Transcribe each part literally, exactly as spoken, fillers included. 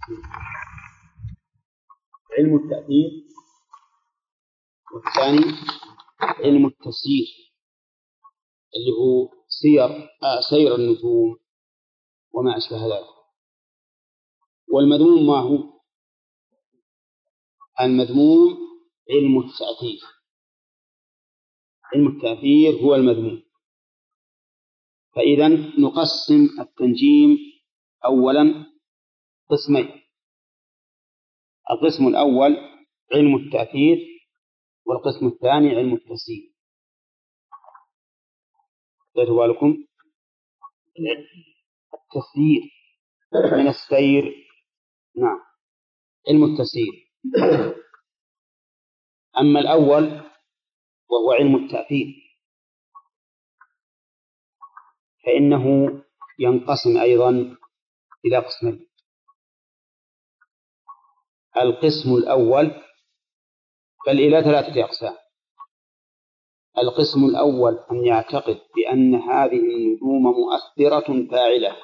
علم التأثير، والثاني علم التسيير اللي هو سير آه سير النجوم وما أشبه ذلك. والمذموم ما هو؟ المذموم علم التأثير. علم التأثير هو المذموم. فإذا نقسم التنجيم أولا قسمين: القسم الأول علم التأثير، والقسم الثاني علم التسيير. خذوا بالكم، التسيير من السير، نعم، علم التسيير. أما الأول وهو علم التأثير فإنه ينقسم أيضا إلى قسمين. القسم الأول بل إلى ثلاثة أقسام. القسم الأول أن يعتقد بأن هذه النجوم مؤثرة فاعلة.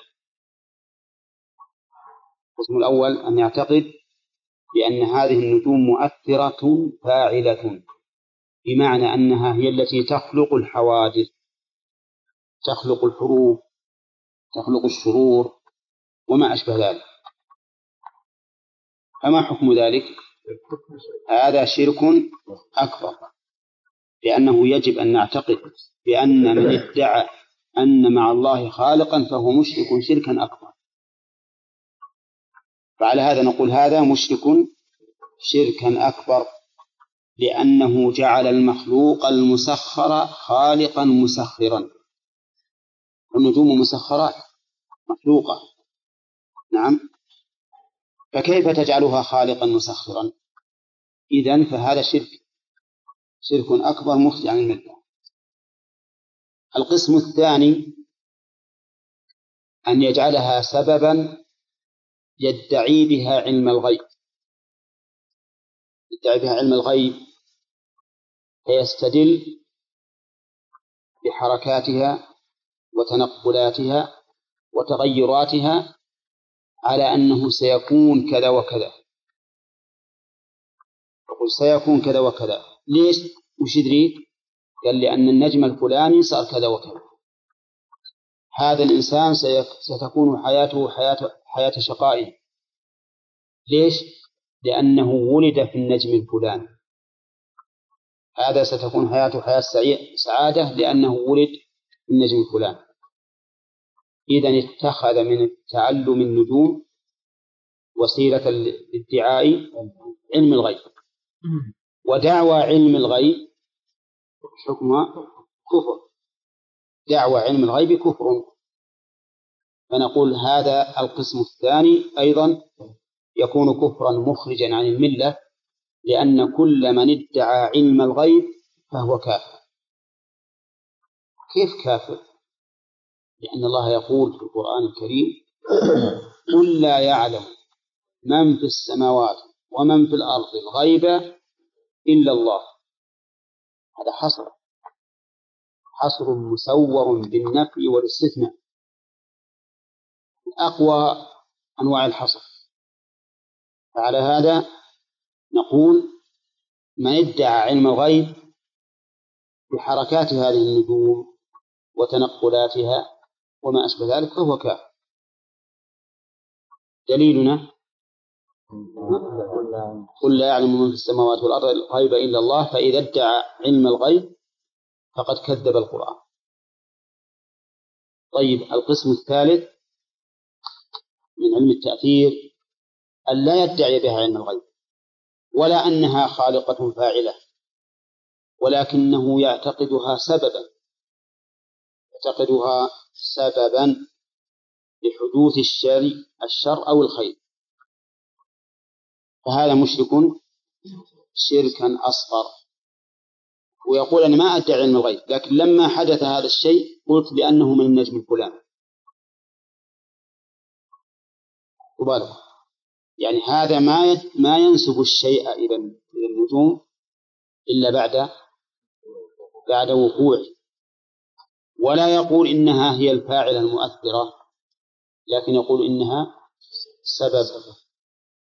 القسم الأول أن يعتقد بأن هذه النجوم مؤثرة فاعلة، بمعنى أنها هي التي تخلق الحوادث، تخلق الحروب، تخلق الشرور وما أشبه ذلك. فما حكم ذلك؟ هذا شرك أكبر، لأنه يجب أن نعتقد بأن من ادعى أن مع الله خالقا فهو مشرك شركا أكبر. فعلى هذا نقول هذا مشرك شركا أكبر، لأنه جعل المخلوق المسخر خالقا مسخرا. النجوم مسخرات مخلوقة، نعم، فكيف تجعلها خالقا مسخرا؟ إذن فهذا شرك شرك أكبر مخرج عن الملة. القسم الثاني أن يجعلها سببا يدعي بها علم الغيب، يدعي بها علم الغيب، فيستدل بحركاتها وتنقلاتها وتغيراتها على أنه سيكون كذا وكذا. يقول سيكون كذا وكذا، ليش؟ وش يدريك؟ قال لأن النجم الفلاني صار كذا وكذا. هذا الإنسان ستكون حياته حياة, حياة شقائه. ليش؟ لأنه ولد في النجم الفلاني. هذا ستكون حياته حياة سعادة لأنه ولد في النجم الفلاني. إذن اتخذ من تعلم النجوم وسيلة لادعاء علم الغيب، ودعوى علم الغيب حكمها كفر. دعوى علم الغيب كفر. فنقول هذا القسم الثاني أيضا يكون كفرا مخرجا عن الملة، لأن كل من ادعى علم الغيب فهو كافر. كيف كافر؟ لأن الله يقول في القرآن الكريم: قل لا يعلم من في السماوات ومن في الأرض الغيب إلا الله. هذا حصر حصر مسور بالنفي والاستثناء، أقوى أنواع الحصر. فعلى هذا نقول من ادعى علم الغيب بحركات هذه النجوم وتنقلاتها وما أشبه ذلك فهو كافر. دليلنا: قل لا يعلم من في السماوات والأرض الغيب إلا الله، فإذا ادعى علم الغيب فقد كذب القرآن. طيب، القسم الثالث من علم التأثير أن لا يدعي بها علم الغيب ولا أنها خالقة فاعلة، ولكنه يعتقدها سببا يعتقدها سببا لحدوث الشر الشر أو الخير، فهذا مشرك شركا أصغر. ويقول أنا ما أدعي علم الغيب، لكن لما حدث هذا الشيء قلت بأنه من النجم الفلاني. وبالغ يعني هذا ما ما ينسب الشيء إلى النجوم إلا بعد بعد وقوعه، ولا يقول إنها هي الفاعلة المؤثرة، لكن يقول إنها سبب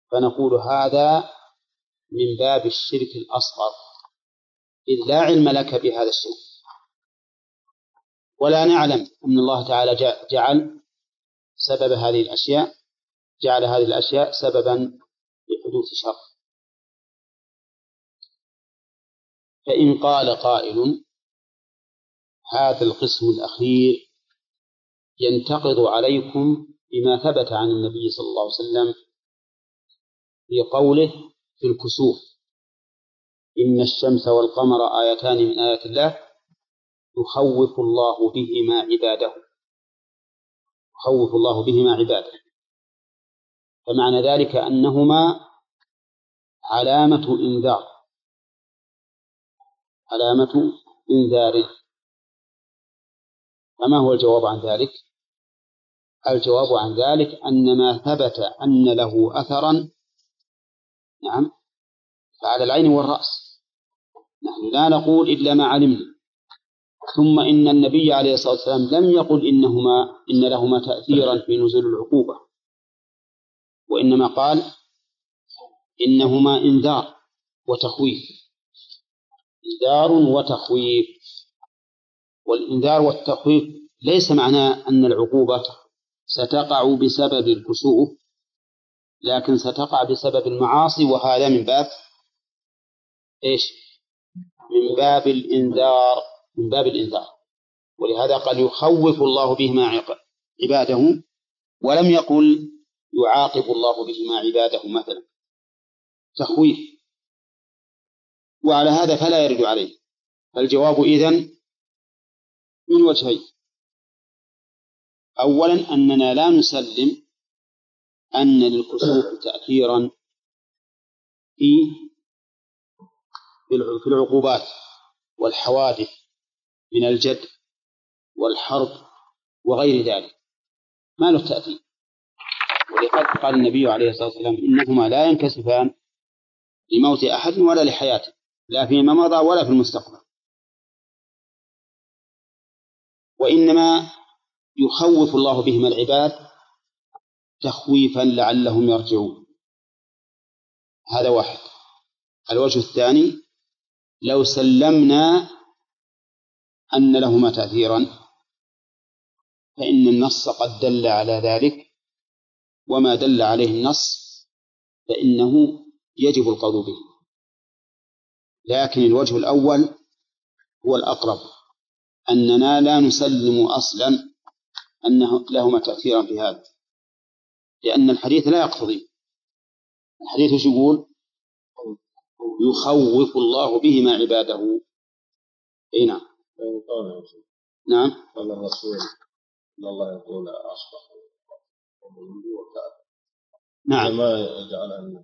فنقول هذا من باب الشرك الأصغر، إذ لا علم لك بهذا الشرك، ولا نعلم أن الله تعالى جعل سبب هذه الأشياء جعل هذه الأشياء سببا لحدوث شر. فإن قال قائل هذا القسم الأخير ينتقض عليكم بما ثبت عن النبي صلى الله عليه وسلم في قوله في الكسوف: إن الشمس والقمر آيتان من آيات الله يخوف الله بهما عباده يخوف الله بهما عباده فمعنى ذلك أنهما علامة إنذار علامة إنذار. فما هو الجواب عن ذلك؟ الجواب عن ذلك أن ما ثبت أن له أثرا نعم فعلى العين والرأس، نحن لا نقول إلا ما علمنا. ثم إن النبي عليه الصلاة والسلام لم يقل إنهما إن لهما تأثيرا في نزول العقوبة، وإنما قال إنهما إنذار وتخويف إنذار وتخويف. والإنذار والتخويف ليس معناه أن العقوبة ستقع بسبب الكسوف، لكن ستقع بسبب المعاصي، وهذا من باب إيش؟ من باب الإنذار من باب الإنذار ولهذا قال يخوف الله بهما عباده، ولم يقل يعاقب الله بهما عباده مثلا، تخويف. وعلى هذا فلا يرد عليه. فالجواب إذن من وجهين: أولا أننا لا نسلم أن للكسوف تأثيرا في في العقوبات والحوادث من الجد والحرب وغير ذلك، ما له تأثير. ولقد قال النبي عليه الصلاة والسلام إنهما لا ينكسفان لموت أحد ولا لحياته، لا فيما مضى ولا في المستقبل، وإنما يخوف الله بهما العباد تخويفا لعلهم يرجعون. هذا واحد. الوجه الثاني: لو سلمنا أن لهما تأثيرا فإن النص قد دل على ذلك، وما دل عليه النص فإنه يجب القول به. لكن الوجه الأول هو الأقرب، أننا لا نسلم أصلا أنه لهما تأثيرا في هذا، لأن الحديث لا يقتضي. الحديث يقول يخوف الله بهما عباده. أي نعم. نعم. قال الرسول إن الله يقول أصبح نعم. ما يجعل أن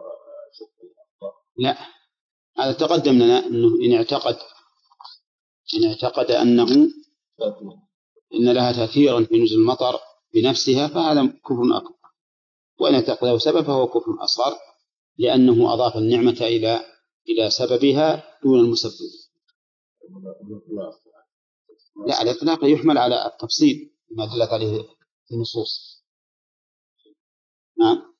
لا، هذا تقدم لنا أنه إن اعتقد إن اعتقد أنه إن لها تأثيرا في نزول المطر بنفسها فهذا كفر أكبر، وإن اعتقده سبب فهو كفر أصغر، لأنه أضاف النعمة إلى إلى سببها دون المسبب. لا، الإطلاق يحمل على التفصيل ما دلت عليه النصوص. نعم.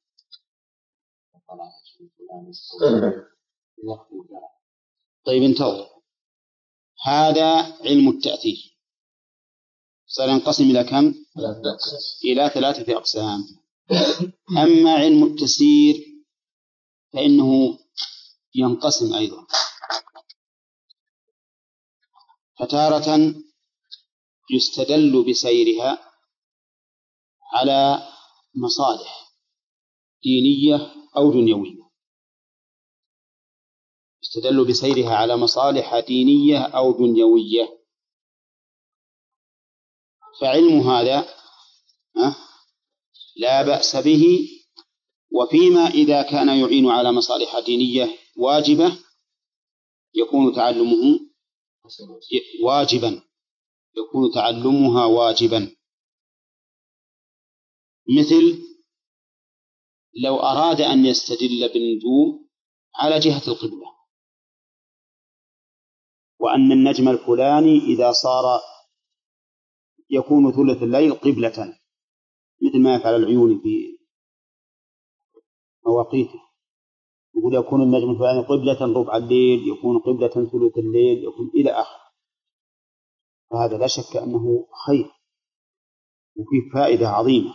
طيب انتظر. هذا علم التأثير سينقسم إلى كم؟ إلى ثلاثة أقسام. أما علم التسيير فإنه ينقسم أيضا، فتارة يستدل بسيرها على مصالح دينية أو دنيوية يستدل بسيرها على مصالح دينية أو دنيوية فعلم هذا لا بأس به. وفيما إذا كان يعين على مصالح دينية واجبة يكون تعلمه واجبا يكون تعلمها واجبا. مثل لو أراد أن يستدل بالنجوم على جهة القبلة، وأن النجم الفلاني إذا صار يكون ثلث الليل قبلة، مثل ما يفعل العيون في مواقيته، يقول يكون النجم الفلاني قبلة ربع الليل، يكون قبلة ثلث الليل، يكون إلى آخره. فهذا لا شك أنه خير وفيه فائدة عظيمة.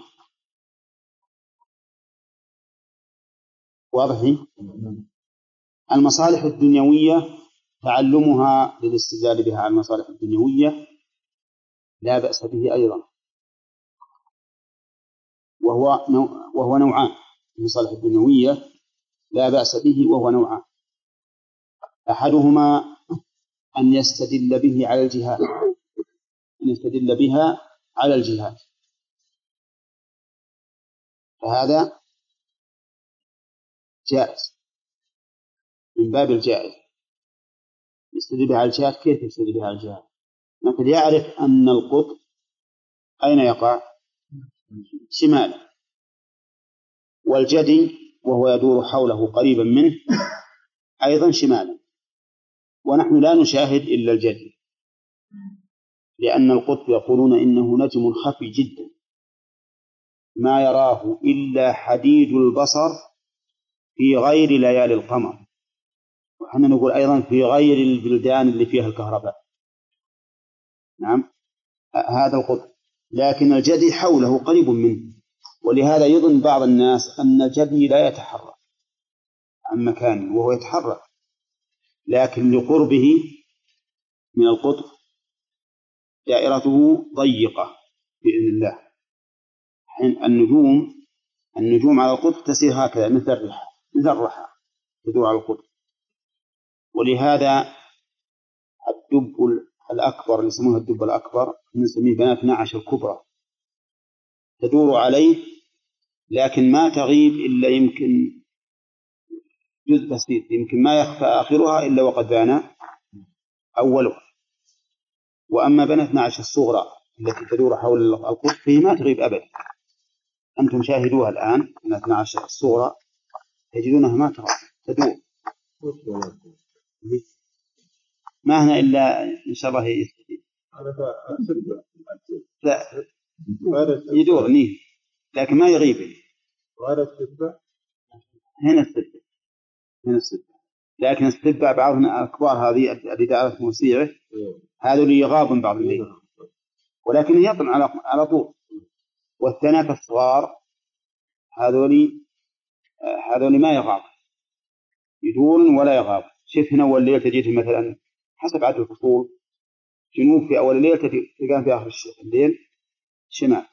واضح؟ المصالح الدنيوية تعلمها للاستدلال بها على المصالح الدنيوية لا بأس به أيضا، وهو نوع وهو نوعان. المصالح الدنيوية لا بأس به وهو نوعان. أحدهما أن يستدل به على الجهاد، أن يستدل بها على الجهاد، فهذا جائز من باب الجائز. يستدل بها على الجهاد. كيف يستدل بها على الجهاد؟ مثل يعرف أن القطب أين يقع؟ شمال، والجدي وهو يدور حوله قريبا منه أيضا شمالا، ونحن لا نشاهد إلا الجدي، لأن القطب يقولون إنه نجم خفي جدا ما يراه إلا حديد البصر في غير ليالي القمر، وحنا نقول أيضا في غير البلدان اللي فيها الكهرباء. نعم، هذا القطب، لكن الجدي حوله قريب منه، ولهذا يظن بعض الناس أن الجدي لا يتحرك عن مكانه وهو يتحرك، لكن لقربه من القطب دائرته ضيقة بإذن الله. حين النجوم النجوم على القطب تسير هكذا مثل الرحى، مثل الرحى تدور على القطب. ولهذا الدب الأكبر اللي يسمونه الدب الأكبر نسميه بنات نعش الكبرى تدور عليه، لكن ما تغيب إلا يمكن جزء بسيط، يمكن ما يخفى آخرها إلا وقد بان أولها. وأما بنات نعش الصغرى التي تدور حول القطب فيه ما تغيب أبدا. أنتم شاهدوها الآن، بنات نعش الصغرى تجدونها ما تغيب، تدور ما هنا إلا إن شاء الله يستفيد. لا يدور نيه لكن ما يغيب. هنا السبة، هنا السبة، لكن السبة بعضنا الكبار هذه اللي تعرف موسيعه هذا اللي يغاب من بعض الليل، ولكن يطلع على على طول. والثناك الصغار هذولي هذولي ما يغاب، يدورون ولا يغاب. شوف هنا أول ليلة تجيه مثلا حسب عدد الفصول، جنوب في أول الليل تلقاه في آخر الليل شمال.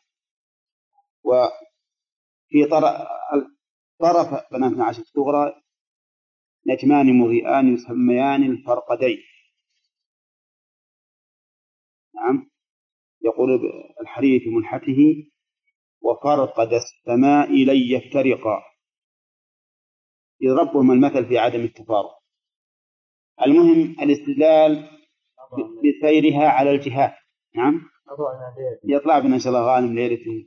وفي طرف بنات نعش الصغرى نجمان مضيئان يسميان الفرقدين. نعم، يقول الحريري في منحته: وفرقد السماء لن يفترقا، يضربهم المثل في عدم التفارق. المهم الاستدلال بسيرها على الجهات. نعم، يطلع بنا إن شاء الله غانم ليلة.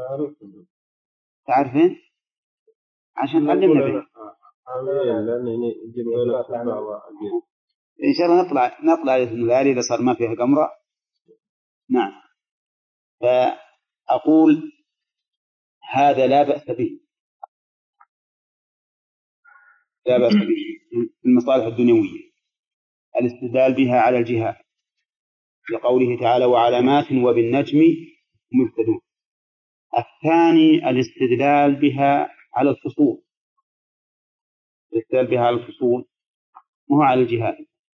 تعرفين عشان تعلمنا به إن شاء الله نطلع نطلع الليالي إذا صار ما فيها قمرة. نعم، فأقول هذا لا بأس به، لا بأس به في المصالح الدنيوية الاستدلال بها على الجهات، لقوله تعالى: وعلامات وبالنجم هم يهتدون. الثاني الاستدلال بها على الفصول، الاستدلال بها على الفصول وهو على الجهات،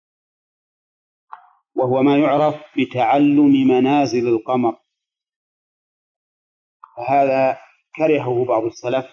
وهو ما يعرف بتعلم منازل القمر. فهذا كرهه بعض السلف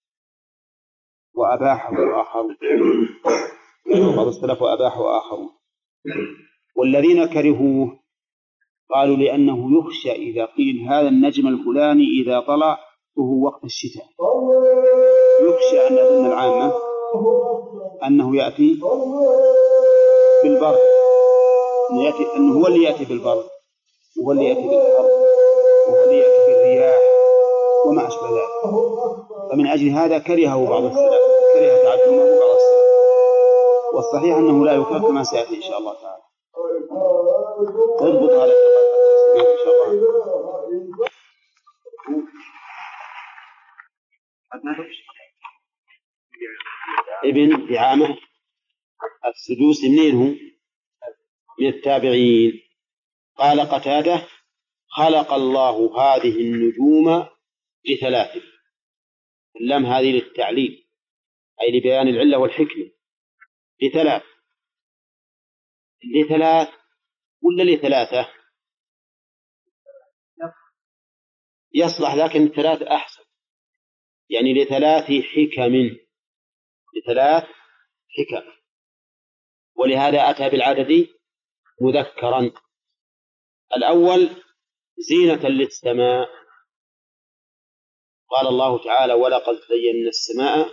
وأباحه آخرون، بعض السلف وأباحه آخرون. والذين كرهوه قالوا لأنه يخشى إذا قيل هذا النجم الفلاني إذا طلع وهو وقت الشتاء، يخشى أن يظن العامة أنه يأتي بالبرد، أنه, يأتي أنه هو اللي يأتي بالبرد، وهو اللي يأتي بالحر، وهو اللي يأتي بالرياح وما أشبه ذلك. فمن أجل هذا كرهه بعض السلف، كره تعلمه بعض السلف. والصحيح أنه لا يكره كما سيأتي إن شاء الله تعالى. اضبط هذا إن شاء الله. ابن دعامة السدوسي منين هو؟ من التابعين. قال قتادة: خلق الله هذه النجوم لثلاث. اللام هذه للتعليل أي لبيان العلة والحكمة. لثلاث لثلاث ولا لثلاثة؟ يصلح، لكن ثلاث أحسن، يعني لثلاث حكم. لثلاث حكم، ولهذا أتى بالعدد مذكرا. الأول زينة للسماء، قال الله تعالى: ولقد زينا السماء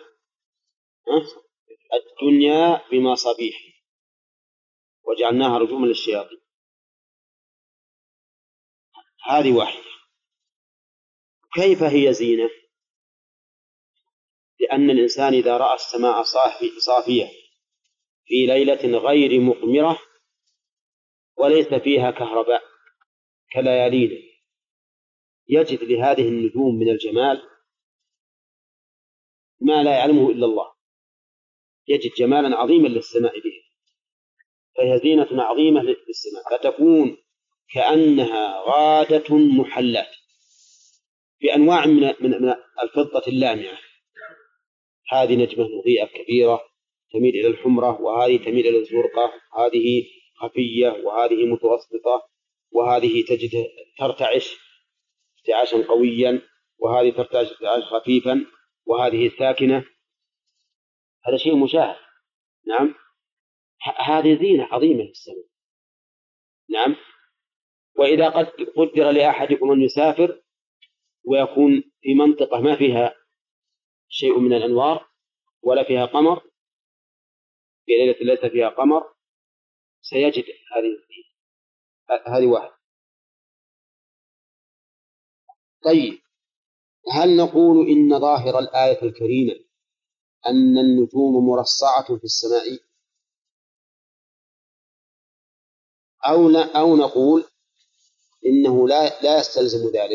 الدنيا بمصابيح وجعلناها رجوما للشياطين. هذه واحدة. كيف هي زينة؟ لأن الإنسان إذا رأى السماء صافية في ليلة غير مقمرة وليس فيها كهرباء كليالينا، يجد لهذه النجوم من الجمال ما لا يعلمه إلا الله، يجد جمالا عظيما للسماء به، فهي زينة عظيمة للسماء، فتكون كأنها غادة محلات بأنواع من من الفضة اللامعة. هذه نجمة مضيئة كبيرة تميل إلى الحمرة، وهذه تميل إلى الزرقة، هذه خفية وهذه متوسطة، وهذه تجد ترتعش ارتعاشا قويا، وهذه ترتعش ارتعاشا خفيفا، وهذه ساكنة. هذا شيء مشاهد. نعم، هذه زينة عظيمة للسماء. نعم. وإذا قد قدر لأحدكم أن يسافر ويكون في منطقة ما فيها شيء من الأنوار ولا فيها قمر، في ليلة ليس فيها قمر، سيجد هذه هذه واحدة. طيب، هل نقول إن ظاهر الآية الكريمة أن النجوم مرصعة في السماء، أو أو نقول إنه لا لا يستلزم ذلك؟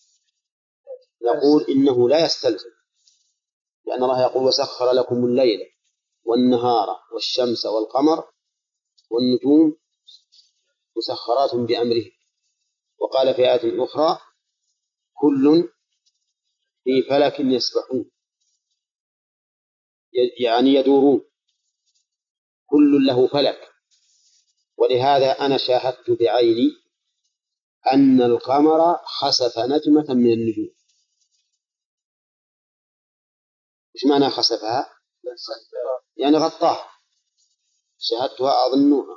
نقول إنه لا يستلزم، لأن الله يقول: وسخر لكم الليل والنهار والشمس والقمر والنجوم مسخرات بأمره. وقال في آية أخرى: كل في فلك يسبحون، يعني يدورون، كل له فلك. ولهذا أنا شاهدت بعيني أن القمر خسف نجمة من النجوم. إيش معنى خسفها؟ يعني غطاها. شاهدتها أظنها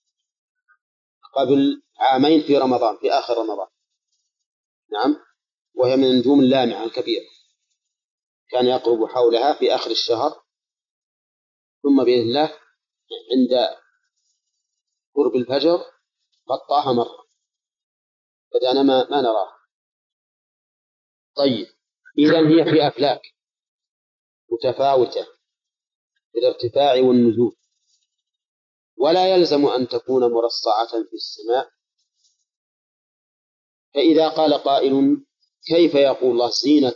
قبل عامين في رمضان، في آخر رمضان. نعم، وهي من النجوم اللامعة الكبيرة، كان يقرب حولها في آخر الشهر، ثم بإذن الله عند قرب الفجر غطاها مرة، بدأنا ما, ما نراها. طيب، إذن هي في أفلاك متفاوتة في الارتفاع والنزول، ولا يلزم أن تكون مرصعة في السماء. فإذا قال قائل: كيف يقول الله زينة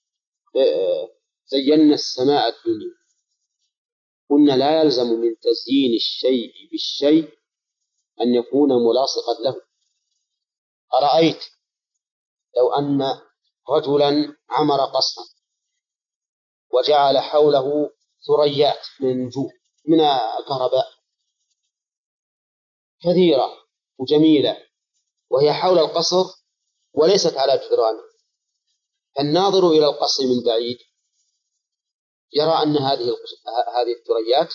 زينا السماء الدنيا؟ قلنا: لا يلزم من تزيين الشيء بالشيء أن يكون ملاصقا له. أرأيت لو أن رجلا عمر قصرا وجعل حوله ثريات من النجوم من الكهرباء كثيرة وجميلة، وهي حول القصر وليست على جدرانه، الناظر إلى القصر من بعيد يرى أن هذه هذه الثريات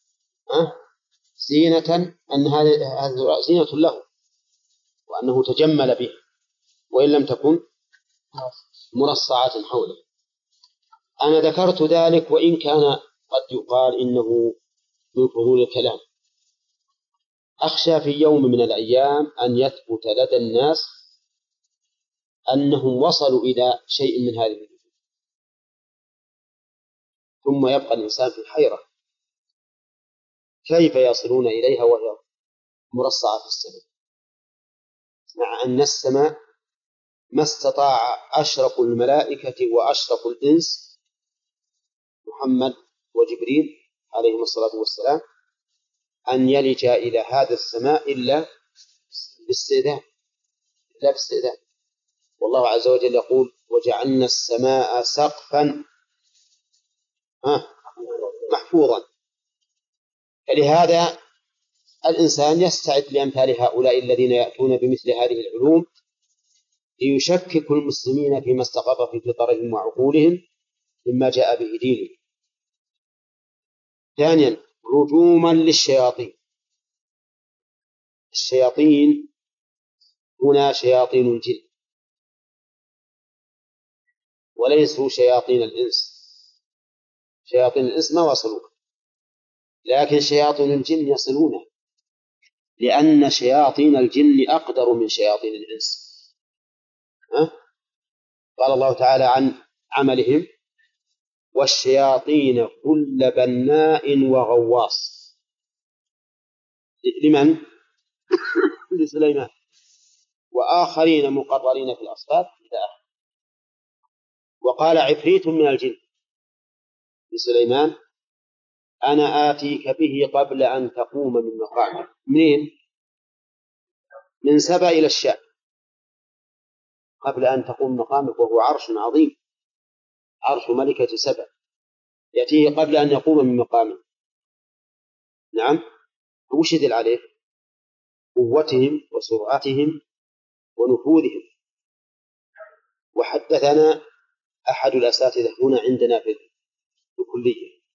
زينة، أن هذه زينة له، وأنه تجمل به، وإن لم تكن مرصعة حوله. أنا ذكرت ذلك وإن كان قد يقال إنه من فضول الكلام. أخشى في يوم من الأيام أن يثبت لدى الناس أنهم وصلوا إلى شيء من هذه النجوم، ثم يبقى الإنسان في حيرة: كيف يصلون إليها وهي مرصعة في السماء، مع أن السماء ما استطاع أشرف الملائكة وأشرف الإنس محمد وجبريل عليهم الصلاة والسلام أن يلج إلى هذا السماء إلا باستئذان، لا باستئذان. والله عز وجل يقول وجعلنا السماء سقفا محفوظا. فلهذا الإنسان يستعد لأمثال هؤلاء الذين يأتون بمثل هذه العلوم ليشككوا المسلمين فيما استقر في فطرهم وعقولهم مما جاء به دينه. ثانيا رجوما للشياطين. الشياطين هنا شياطين الجن وليسوا شياطين الإنس. شياطين الإنس ما وصلوا، لكن شياطين الجن يصلونه، لأن شياطين الجن أقدر من شياطين الإنس. أه؟ قال الله تعالى عن عملهم والشياطين كل بناء وغواص. لمن؟ لسليمان وآخرين مقررين في الأصفاد إلى آخره. وقال عفريت من الجن لسليمان أنا آتيك به قبل أن تقوم من مقامك. منين؟ من سبأ إلى الشام قبل أن تقوم مقامك، وهو عرش عظيم، عرش ملكة سبأ، يأتيه قبل أن يقوم من مقامه. نعم. وش يدل عليه؟ قوتهم وسرعتهم ونفوذهم. وحدثنا أحد الأساتذة هنا عندنا في الكلية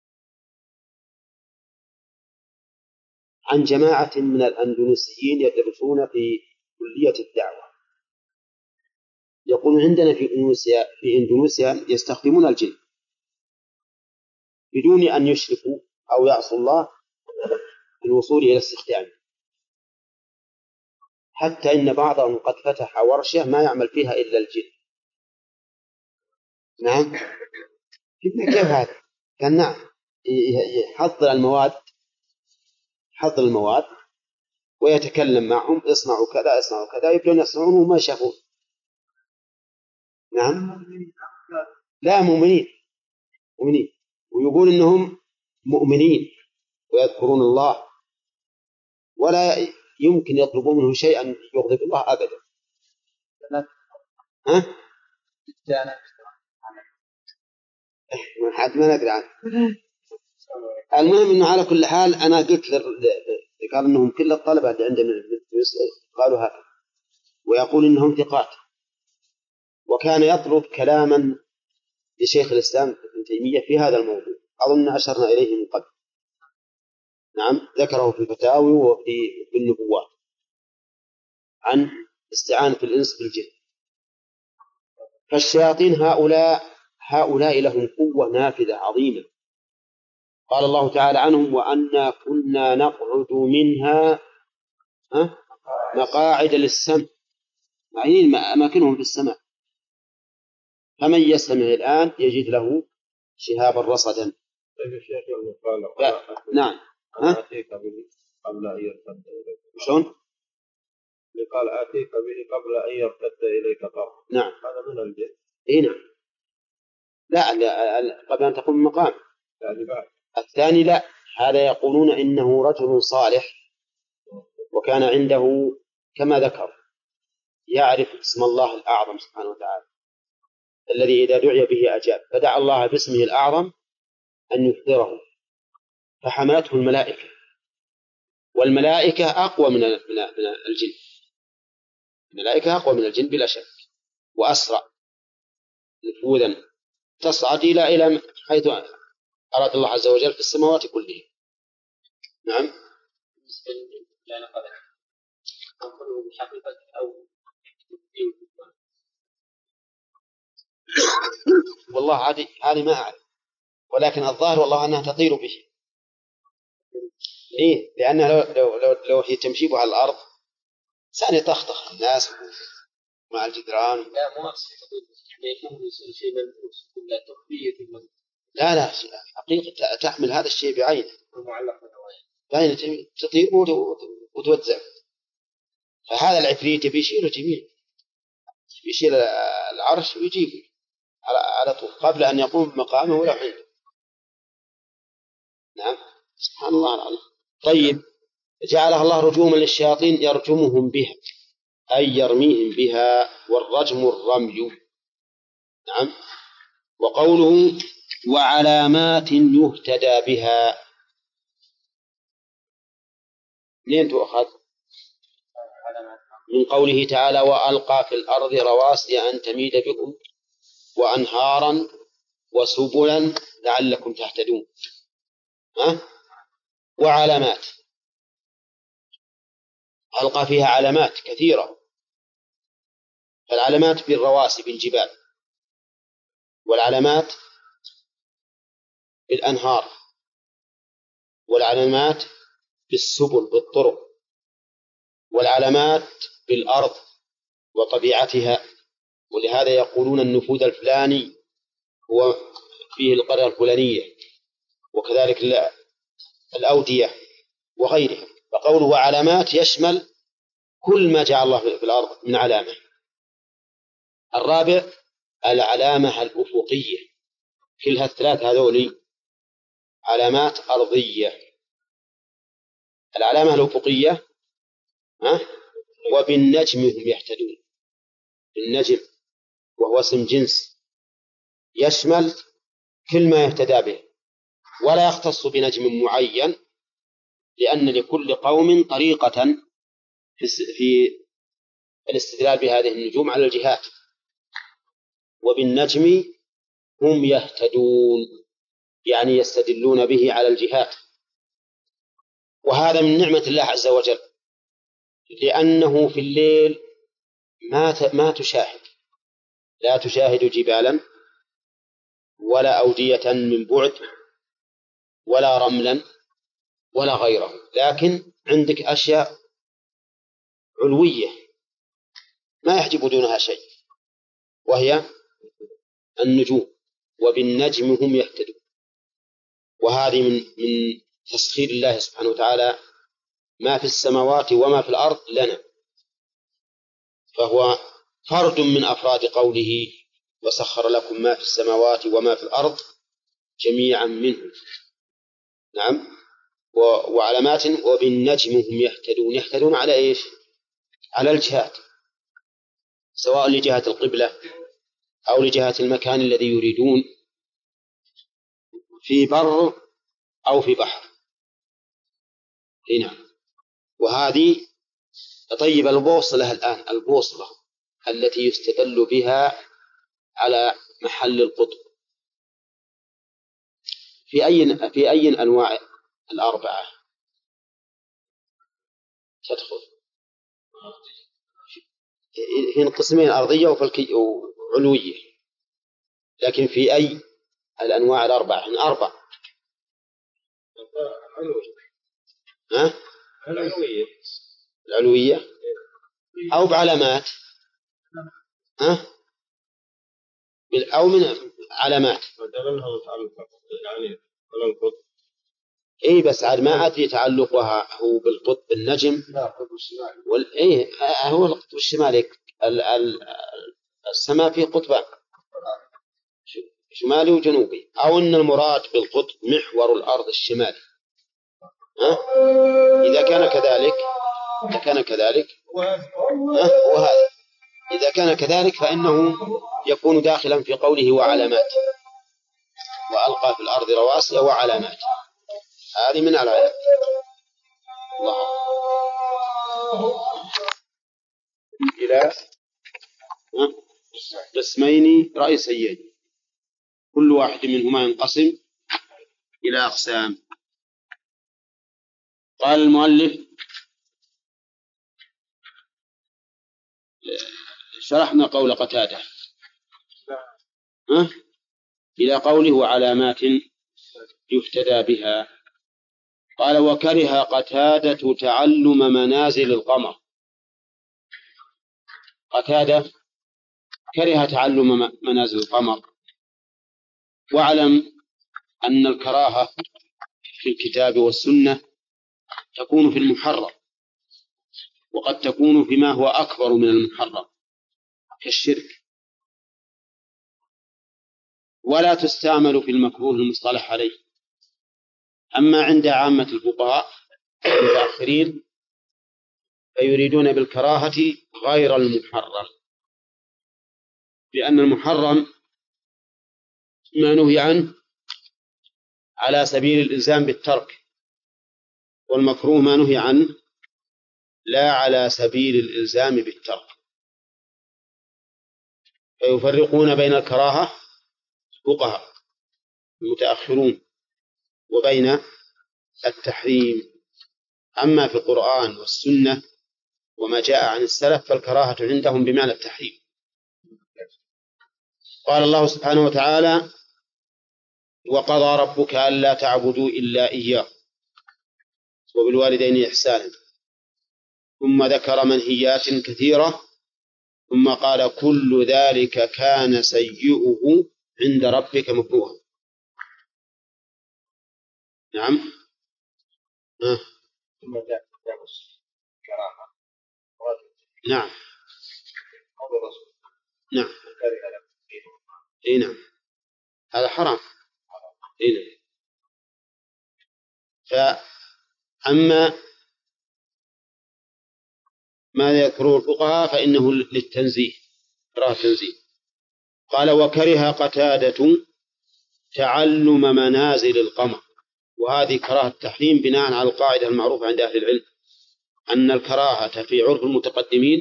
عن جماعة من الأندونيسيين يدرسون في كلية الدعوة، يقولون عندنا في إندونيسيا في إندونيسيا يستخدمون الجن بدون أن يشركوا أو يعصوا الله في الوصول إلى استخدامه، حتى إن بعضهم قد فتح ورشة ما يعمل فيها إلا الجن. نعم. كيف هذا؟ كان نعم يحضر المواد حضر المواد ويتكلم معهم اصنعوا كذا اصنعوا كذا، يبدون يصنعون وما يشافون. نعم. لا مؤمنين مؤمنين ويقول إنهم مؤمنين ويذكرون الله ولا يمكن يطلبون منه شيئا يغضب الله أبدا. ها؟ حد ما ندري عنه. المهم إنه على كل حال أنا قلت قال إنهم كل الطلبة اللي عندنا قالوا هذا، ويقول إنهم ثقات. وكان يطلب كلاما لشيخ الإسلام ابن تيمية في هذا الموضوع، أظن أشرنا إليه من قبل. نعم ذكره في الفتاوي وفي النبوات عن استعانة الإنس بالجن. فالشياطين هؤلاء هؤلاء لهم قوة نافذة عظيمة. قال الله تعالى عنهم وأنا كنا نقعد منها مقاعد للسمع، معين أماكنهم في السماء، فمن يستمع الآن يجد له شهابا رصدا. نعم. آتيك به قبل أن يرتد إليك. شلون؟ قال آتيك به قبل أن يرتد إليك طرف. نعم. هذا من الجن. إيه نعم. لا, لا قبل أن تقوم المقام. الثاني لا، هذا يقولون إنه رجل صالح وكان عنده كما ذكر يعرف اسم الله الأعظم سبحانه وتعالى الذي إذا دعي به أجاب، فدعا الله باسمه الأعظم أن يحضره فحملته الملائكة، والملائكة أقوى من من الجن. الملائكة أقوى من الجن بلا شك وأسرع نفوذا، تصعد إلى إلى حيث أراد الله عز وجل في السماوات كلها. نعم. والله هذه هذه ما أعرف، ولكن الظاهر والله أنها تطير به. إيه، لأنها لو لو لو, لو هي تمشي على الأرض سأل يطخطخ الناس مع الجدران. لا مو أقصد يكون شيء منفوس ولا تخفية. لا لا حقيقة تحمل هذا الشيء بعينه معلق بعينه تطير وتوزع. فهذا العفريت بيشيله جميل، بيشيل العرش ويجيبه على على طول قبل أن يقوم بمقامه ولا حين. نعم سبحان الله العظيم. طيب جعلها الله رجوما للشياطين يرجمهم بها أي يرميهم بها، والرجم الرمي. نعم. وقوله وعلامات يهتدى بها منين تؤخذ؟ من قوله تعالى وألقى في الأرض رواسي أن تميد بكم وأنهارا وسبلا لعلكم تهتدون. ها؟ وعلامات، ألقى فيها علامات كثيرة، فالعلامات بالرواسي بالجبال، والعلامات بالأنهار، والعلامات بالسبل بالطرق، والعلامات بالأرض وطبيعتها. ولهذا يقولون النفوذ الفلاني هو فيه القرية الفلانية، وكذلك الأودية وغيرها. فقوله علامات يشمل كل ما جعل الله في الأرض من علامة. الرابع العلامة الأفقية، كلها الثلاث هذول علامات أرضية. العلامة الأفقية ها؟ وبالنجم هم يهتدون. بالنجم وهو اسم جنس يشمل كل ما يهتدى به، ولا يختص بنجم معين، لأن لكل قوم طريقة في الاستدلال بهذه النجوم على الجهات. وبالنجم هم يهتدون يعني يستدلون به على الجهات، وهذا من نعمة الله عز وجل، لأنه في الليل ما ما تشاهد، لا تشاهد جبالا ولا أودية من بعد ولا رملا ولا غيره، لكن عندك أشياء علوية ما يحجب دونها شيء، وهي النجوم. وبالنجم هم يهتدون، وهذه من من تسخير الله سبحانه وتعالى ما في السماوات وما في الأرض لنا، فهو فرد من أفراد قوله وسخر لكم ما في السماوات وما في الأرض جميعا منه. نعم. وعلامات وبالنجم هم يهتدون. يهتدون على إيش؟ على الجهات، سواء لجهة القبلة أو لجهة المكان الذي يريدون، في بر أو في بحر. هنا وهذه طيب البوصلة الآن، البوصلة التي يستدل بها على محل القطب في أي في أي أنواع الأربعة تدخل؟ هي قسمين أرضية وفلكية وعلوية، لكن في أي الأنواع الأربعة؟ من أربع. ها؟ العلوية. العلوية أو بعلامات، ها؟ أو من علامات يعني القطب. إيه بس عاد ما أدري تعلقها هو بالقطب النجم وال إيه هو القطب الشمالي. ال... ال... السماء فيه قطبان شمالي وجنوبي، أو أن المراد بالقطب محور الأرض الشمالي. ها؟ إذا كان كذلك إذا كان كذلك ها؟ وهذا إذا كان كذلك فإنه يكون داخلا في قوله وعلامات، وألقى في الأرض رواسي وعلامات، هذه من العلامات. الله إلى قسمين رئيسيين كل واحد منهما ينقسم إلى أقسام. قال المؤلف شرحنا قول قتادة أه؟ إلى قوله وعلامات يهتدى بها. قال وكره قتادة تعلم منازل القمر. قتادة كره تعلم منازل القمر، واعلم أن الكراهة في الكتاب والسنة تكون في المحرم، وقد تكون فيما هو أكبر من المحرم كالشرك، ولا تستعمل في المكروه المصطلح عليه. أما عند عامة الفقهاء المتأخرين فيريدون بالكراهة غير المحرم، لأن المحرم ما نهي عنه على سبيل الإلزام بالترك، والمكروه ما نهي عنه لا على سبيل الإلزام بالترك، فيفرقون بين الكراهة الفقهاء المتأخرون وبين التحريم. أما في القرآن والسنة وما جاء عن السلف فالكراهة عندهم بمعنى التحريم. قال الله سبحانه وتعالى: وقضى ربك ألا تعبدوا إلا إياه وبالوالدين إحسانا، ثم ذكر منهيات كثيرة، ثم قال: كل ذلك كان سيئه عند ربك مكروها. نعم. آه. ثم جاء كراهة. نعم. نعم. اي نعم، هذا حرام. اي نعم. فأما ما يذكره الفقهاء فإنه للتنزيه، كراهة تنزيه. قال: وكره قتادة تعلم منازل القمر. وهذه كراهة التحريم بناء على القاعدة المعروفة عند أهل العلم أن الكراهة في عرف المتقدمين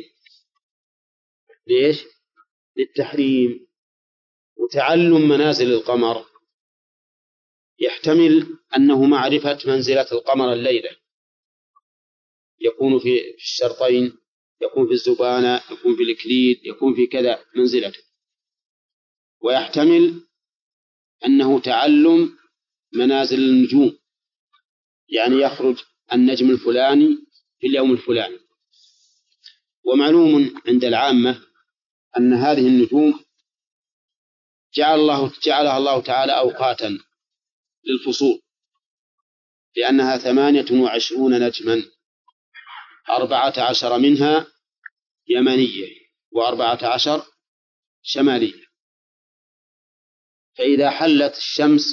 ليش؟ للتحريم. وتعلم منازل القمر يحتمل أنه معرفة منزلة القمر الليلة، يكون في الشرطين، يكون في الزبانة، يكون في الإكليل، يكون في كذا منزلته. ويحتمل أنه تعلم منازل النجوم، يعني يخرج النجم الفلاني في اليوم الفلاني. ومعلوم عند العامة أن هذه النجوم جعل الله جعلها الله تعالى أوقاتا للفصول، لأنها ثمانية وعشرون نجما، أربعة عشر منها يمنية وأربعة عشر شمالية. فإذا حلت الشمس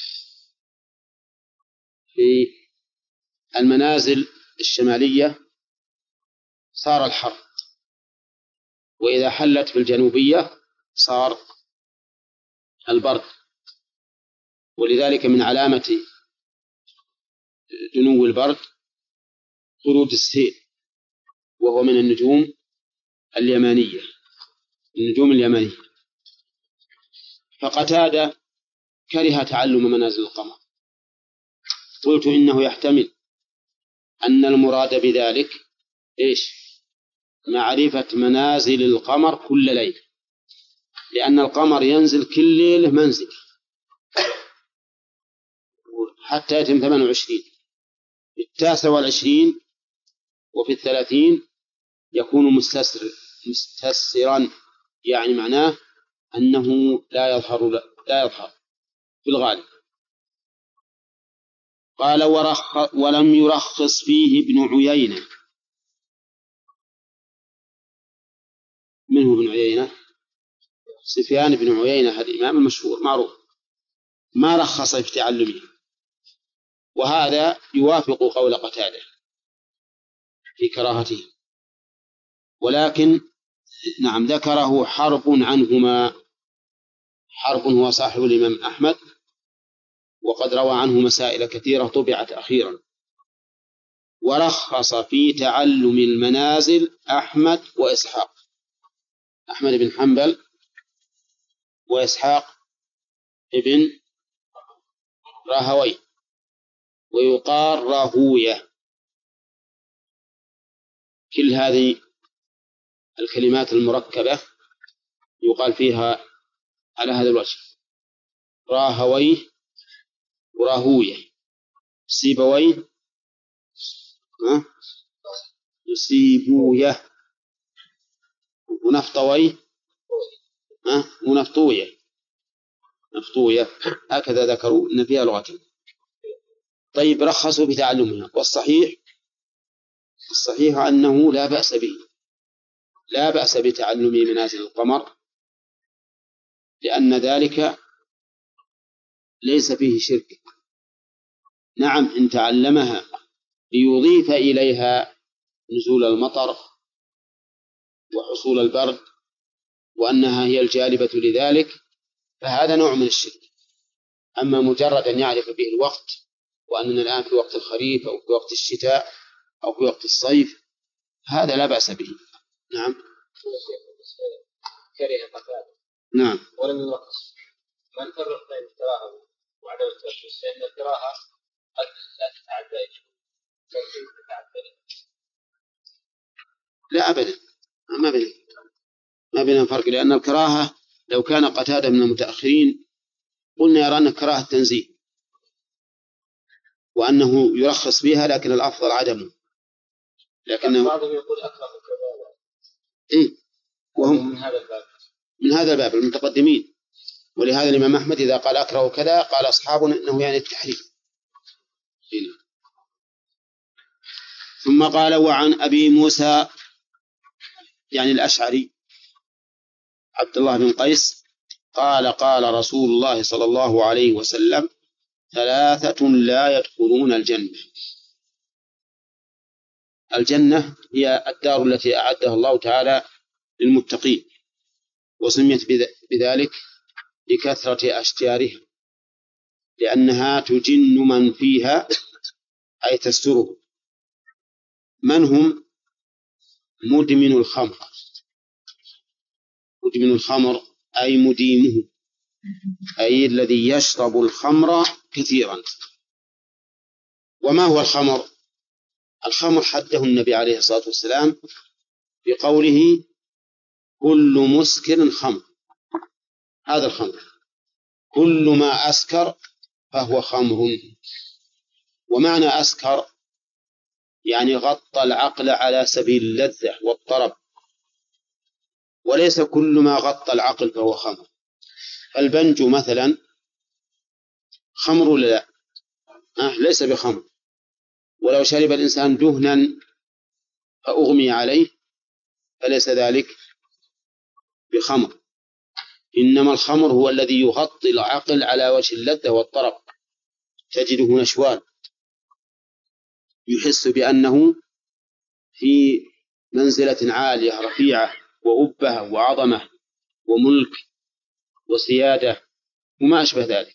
في المنازل الشمالية صار الحر، وإذا حلت في الجنوبية صار البرد. ولذلك من علامة دنو البرد خروج السيل، وهو من النجوم اليمانية، النجوم اليمانية. فقتادة كره تعلم منازل القمر. قلت إنه يحتمل أن المراد بذلك إيش؟ معرفة منازل القمر كل ليلة، لأن القمر ينزل كل ليلة منزل حتى يتم ثمانية وعشرين. في التاسع والعشرين وفي الثلاثين يكون مستسر مستسرا، يعني معناه أنه لا يظهر لا يظهر في الغالب. قال: ورخ ولم يرخص فيه ابن عيينة. من هو ابن عيينة؟ سفيان بن عيينة، هذا الإمام المشهور معروف، ما رخص في تعلمه، وهذا يوافق قول قتادة في كراهته. ولكن نعم ذكره حرب عنهما. حرب هو صاحب الإمام أحمد، وقد روى عنه مسائل كثيرة طبعت أخيرا. ورخص في تعلم المنازل أحمد وإسحاق، أحمد بن حنبل وإسحاق ابن راهوي، ويقال راهوية. كل هذه الكلمات المركبة يقال فيها على هذا الوجه: راهوي وراهوية، سيبويه سيبويه، ونفطويه ونفطوية نفطوية، هكذا ذكروا إن فيها لغتين. طيب، رخصوا بتعلمها. والصحيح الصحيح أنه لا بأس به، لا بأس بتعلم منازل القمر، لأن ذلك ليس فيه شرك، نعم إن تعلمها ليضيف إليها نزول المطر وحصول البرد وأنها هي الجالبة لذلك فهذا نوع من الشرك. أما مجرد أن يعرف به الوقت وأننا الآن في وقت الخريف أو في وقت الشتاء أو في وقت الصيف هذا لا بأس به. نعم كره قتادة نعم ولم يرخص. ما نفرق بين الكراهة وعدم الترخيص لأن الكراهة قد لا تتعدى لا أبدا ما بين ما بين فرق، لأن الكراهة لو كان قتادة من المتأخرين قلنا يرى أن الكراهة تنزيه وأنه يرخص بها لكن الأفضل عدمه. لكنه بعضهم يقول أكره كذا إيه وهم من هذا الباب من هذا الباب المتقدمين. ولهذا الإمام أحمد إذا قال أكره كذا قال أصحابنا إنه يعني التحريم. ثم قال وعن أبي موسى يعني الأشعري عبد الله بن قيس قال قال رسول الله صلى الله عليه وسلم ثلاثة لا يدخلون الجنة. الجنة هي الدار التي أعدها الله تعالى للمتقين وسميت بذلك لكثرة أشجارها لأنها تجن من فيها أي تستره. من هم؟ مدمن الخمر. مدمن الخمر أي مديمه أي الذي يشرب الخمر كثيرا. وما هو الخمر؟ الخمر حده النبي عليه الصلاة والسلام بقوله كل مسكر خمر. هذا الخمر كل ما أسكر فهو خمر. ومعنى أسكر يعني غطى العقل على سبيل اللذة والطرب، وليس كل ما غطى العقل فهو خمر. البنج مثلا خمر ولا لا؟ أه ليس بخمر. ولو شرب الإنسان دهنا فأغمي عليه فليس ذلك بخمر. إنما الخمر هو الذي يغطي العقل على وجه اللذة والطرب، تجده نشوان يحس بأنه في منزلة عالية رفيعة وأبهة وعظمة وملك وسيادة وما أشبه ذلك.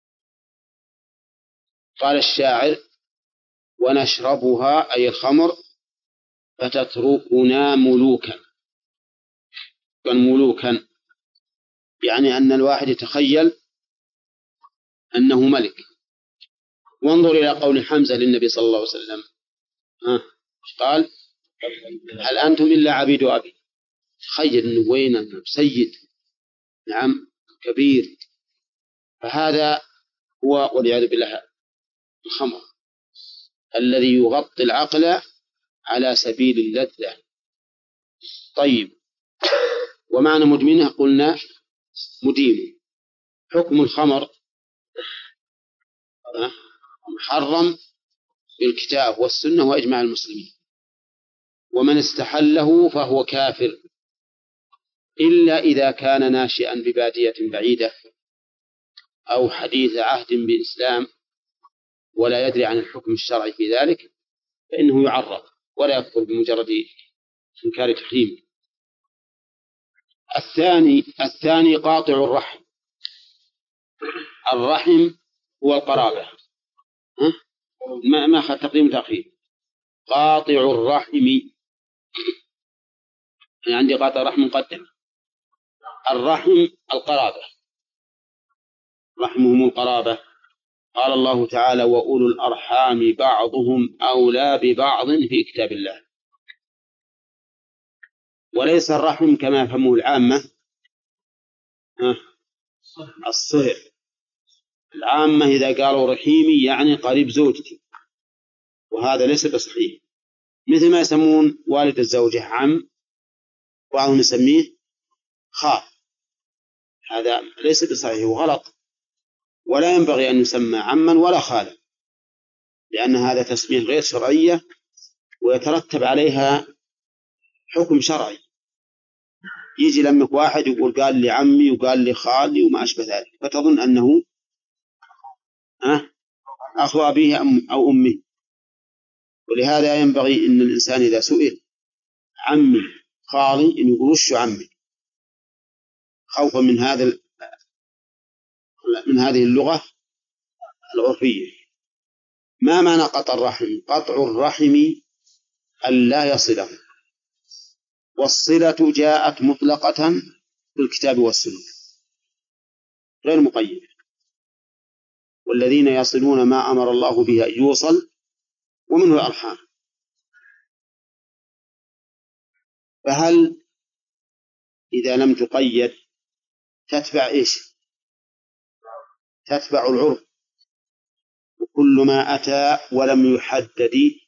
قال الشاعر ونشربها أي الخمر فتتركنا ملوكا. كان ملوكا يعني أن الواحد يتخيل أنه ملك. وانظر إلى قول حمزة للنبي صلى الله عليه وسلم ها قال هل أنتم إلا عبيد أبي. تخيل أنه وين أنه سيد نعم كبير. فهذا هو والعياذ بالله الخمر الذي يغطي العقل على سبيل اللذة. طيب ومعنى مدمنه قلنا مديم. حكم الخمر محرم بالكتاب والسنة وإجماع المسلمين، ومن استحله فهو كافر إلا إذا كان ناشئا ببادية بعيدة أو حديث عهد بالإسلام ولا يدري عن الحكم الشرعي في ذلك فإنه يعرض ولا يكفر بمجرد إنكار تحريمه. الثاني الثاني قاطع الرحم. الرحم هو القرابة. ما ما أخذ تقديم تأخير. قاطع الرحم يعني عندي قاطع رحم مقدم. الرحم القرابة رحمهم القرابة. قال الله تعالى وأولو الأرحام بعضهم أولى ببعض في كتاب الله. وليس الرحم كما يفهمه العامة الصهر. العامة إذا قالوا رحيمي يعني قريب زوجتي، وهذا ليس بصحيح. مثل ما يسمون والد الزوجة عم، بعضهم يسميه خال. هذا ليس بصحيح وغلط، ولا ينبغي أن يسمى عما ولا خالا، لأن هذا تسمية غير شرعية ويترتب عليها حكم شرعي. يجي لمك واحد يقول قال لي عمي وقال لي خالي وما أشبه ذلك، فتظن أنه أه أخو أبيه أو أمه. ولهذا ينبغي أن الإنسان إذا سئل عمي خالي أن يقول وش عمي، خوفا من هذا من هذه اللغة العرفية. ما معنى قطع الرحم؟ قطع الرحم أن لا يصله، والصلة جاءت مطلقة في الكتاب والسنة غير مقيدة. والذين يصلون ما أمر الله به أن يوصل ومنه الأرحام. فهل إذا لم تقيد تتبع إيش؟ تتبع العرف، وكل ما أتى ولم يحدد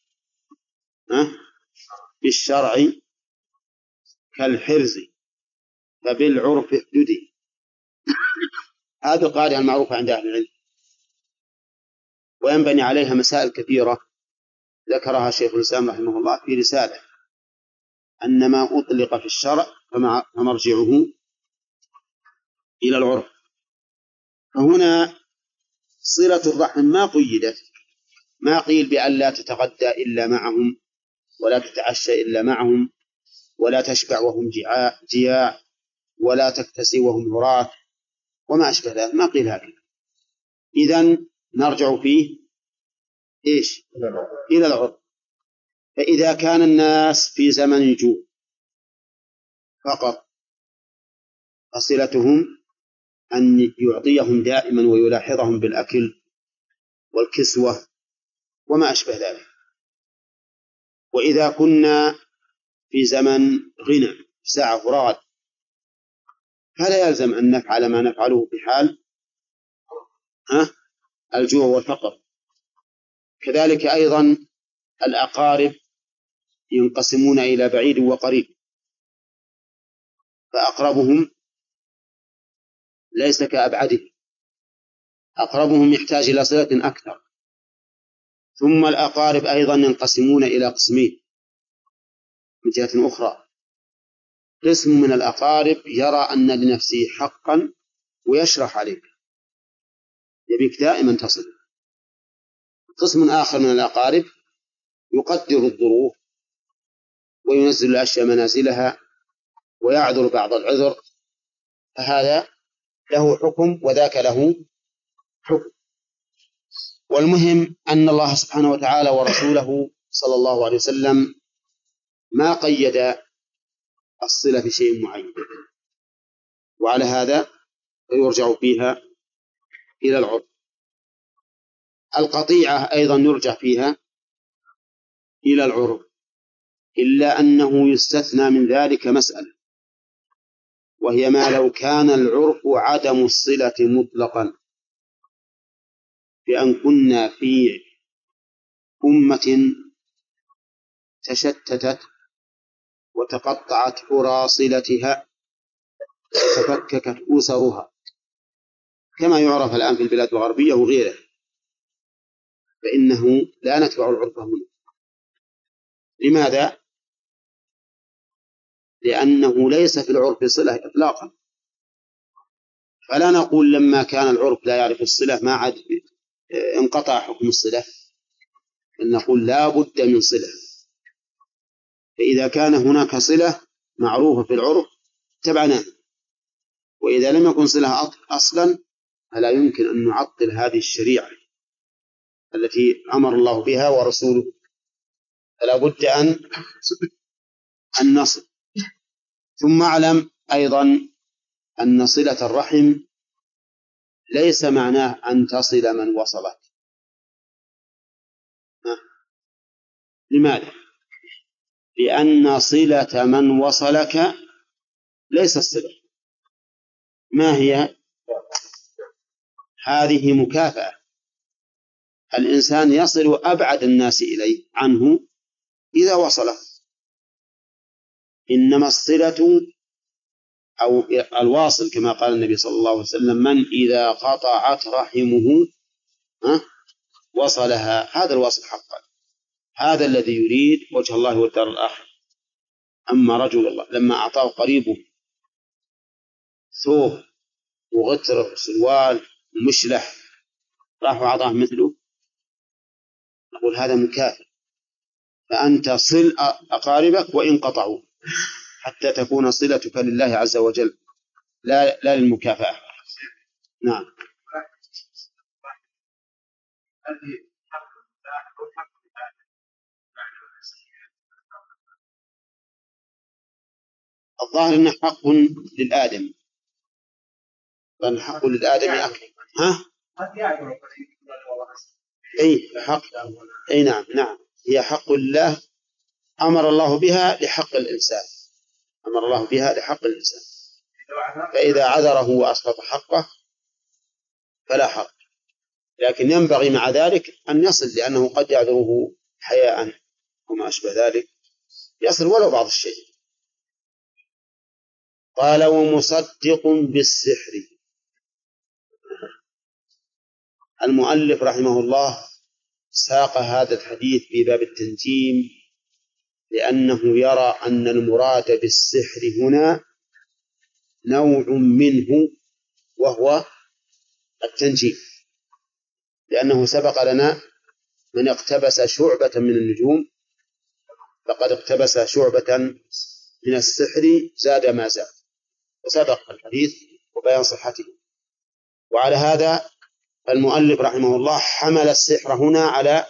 بالشرع كالحرز فبالعرف احددي. هذه القاعدة المعروفة عند أهل العلم، وينبني عليها مسائل كثيرة ذكرها شيخ الإسلام رحمه الله في رسالة، أن ما أطلق في الشرع فمرجعه إلى العرف. فهنا صلة الرحم ما قيدت، ما قيل بأن لا تتغدى إلا معهم، ولا تتعشى إلا معهم، ولا تشبع وهم جياع، ولا تكتسي وهم عراة، وما أشبه ذلك، ما قيل هكذا. إذن نرجع فيه إيش؟ إلى العرف. فإذا كان الناس في زمن الجوع فقط فصلتهم أن يعطيهم دائما ويلاحظهم بالأكل والكسوة وما أشبه ذلك. وإذا كنا في زمن غنى سعة فرغد فلا يلزم أن نفعل ما نفعله في حال ها الجوع والفقر. كذلك أيضا الأقارب ينقسمون إلى بعيد وقريب، فأقربهم ليس كأبعده، أقربهم يحتاج إلى صلة أكثر. ثم الأقارب أيضا ينقسمون إلى قسمين من جهة أخرى. قسم من الأقارب يرى أن لنفسه حقا ويشرح عليك، يبيك دائما تصل. قسم آخر من الأقارب يقدر الظروف وينزل الأشياء منازلها ويعذر بعض العذر، فهذا له حكم وذاك له حكم. والمهم أن الله سبحانه وتعالى ورسوله صلى الله عليه وسلم ما قيد الصلة في شيء معين، وعلى هذا يرجع فيها إلى العرف. القطيعة أيضا يرجع فيها إلى العرف، إلا أنه يستثنى من ذلك مسألة، وهي ما لو كان العرف عدم الصلة مطلقا، بأن كنا في أمة تشتتت وتقطعت حرى صلتها وتفككت أسرها كما يعرف الآن في البلاد الغربية وغيرها، فإنه لا نتبع العرف هنا. لماذا؟ لأنه ليس في العرف صلة إطلاقا، فلا نقول لما كان العرف لا يعرف الصلة ما عاد انقطع حكم الصلة، بل نقول لا بد من صلة. فإذا كان هناك صلة معروفة في العرف تبعناه، وإذا لم يكن صلة أصلا فلا يمكن أن نعطل هذه الشريعة التي أمر الله بها ورسوله، فلا بد أن أن نصل. ثم أعلم أيضا أن صلة الرحم ليس معناه أن تصل من وصلك. لماذا؟ لأن صلة من وصلك ليس الصلة. ما هي؟ هذه مكافأة، الإنسان يصل أبعد الناس إليه عنه إذا وصله. إنما الصلة أو الواصل كما قال النبي صلى الله عليه وسلم: من إذا قطعت رحمه وصلها. هذا الواصل حقا، هذا الذي يريد وجه الله والدار الآخرة. أما رجل الله لما أعطاه قريبه ثوب وغتر وسروال ومشلح راح وأعطاه مثله، نقول هذا مكافئ، فأنت صل أقاربك وإن قطعوا حتى تكون صلتك لله عز وجل لا, لا للمكافأة. نعم. الظاهر أنه حق للآدم، لأن حق للآدم أكل. ها؟ أي حق. أي نعم نعم، هي حق لله أمر الله بها لحق الإنسان، أمر الله بها لحق الإنسان، فإذا عذره وأسقط حقه فلا حق، لكن ينبغي مع ذلك أن يصل، لأنه قد يعذره حياء وما أشبه ذلك، يصل ولو بعض الشيء. قال ومصدق بالسحر. المؤلف رحمه الله ساق هذا الحديث في باب التنجيم لأنه يرى أن المراد بالسحر هنا نوع منه وهو التنجيم، لأنه سبق لنا من اقتبس شعبة من النجوم فقد اقتبس شعبة من السحر زاد ما زاد، وسبق الحديث وبيان صحته. وعلى هذا المؤلف رحمه الله حمل السحر هنا على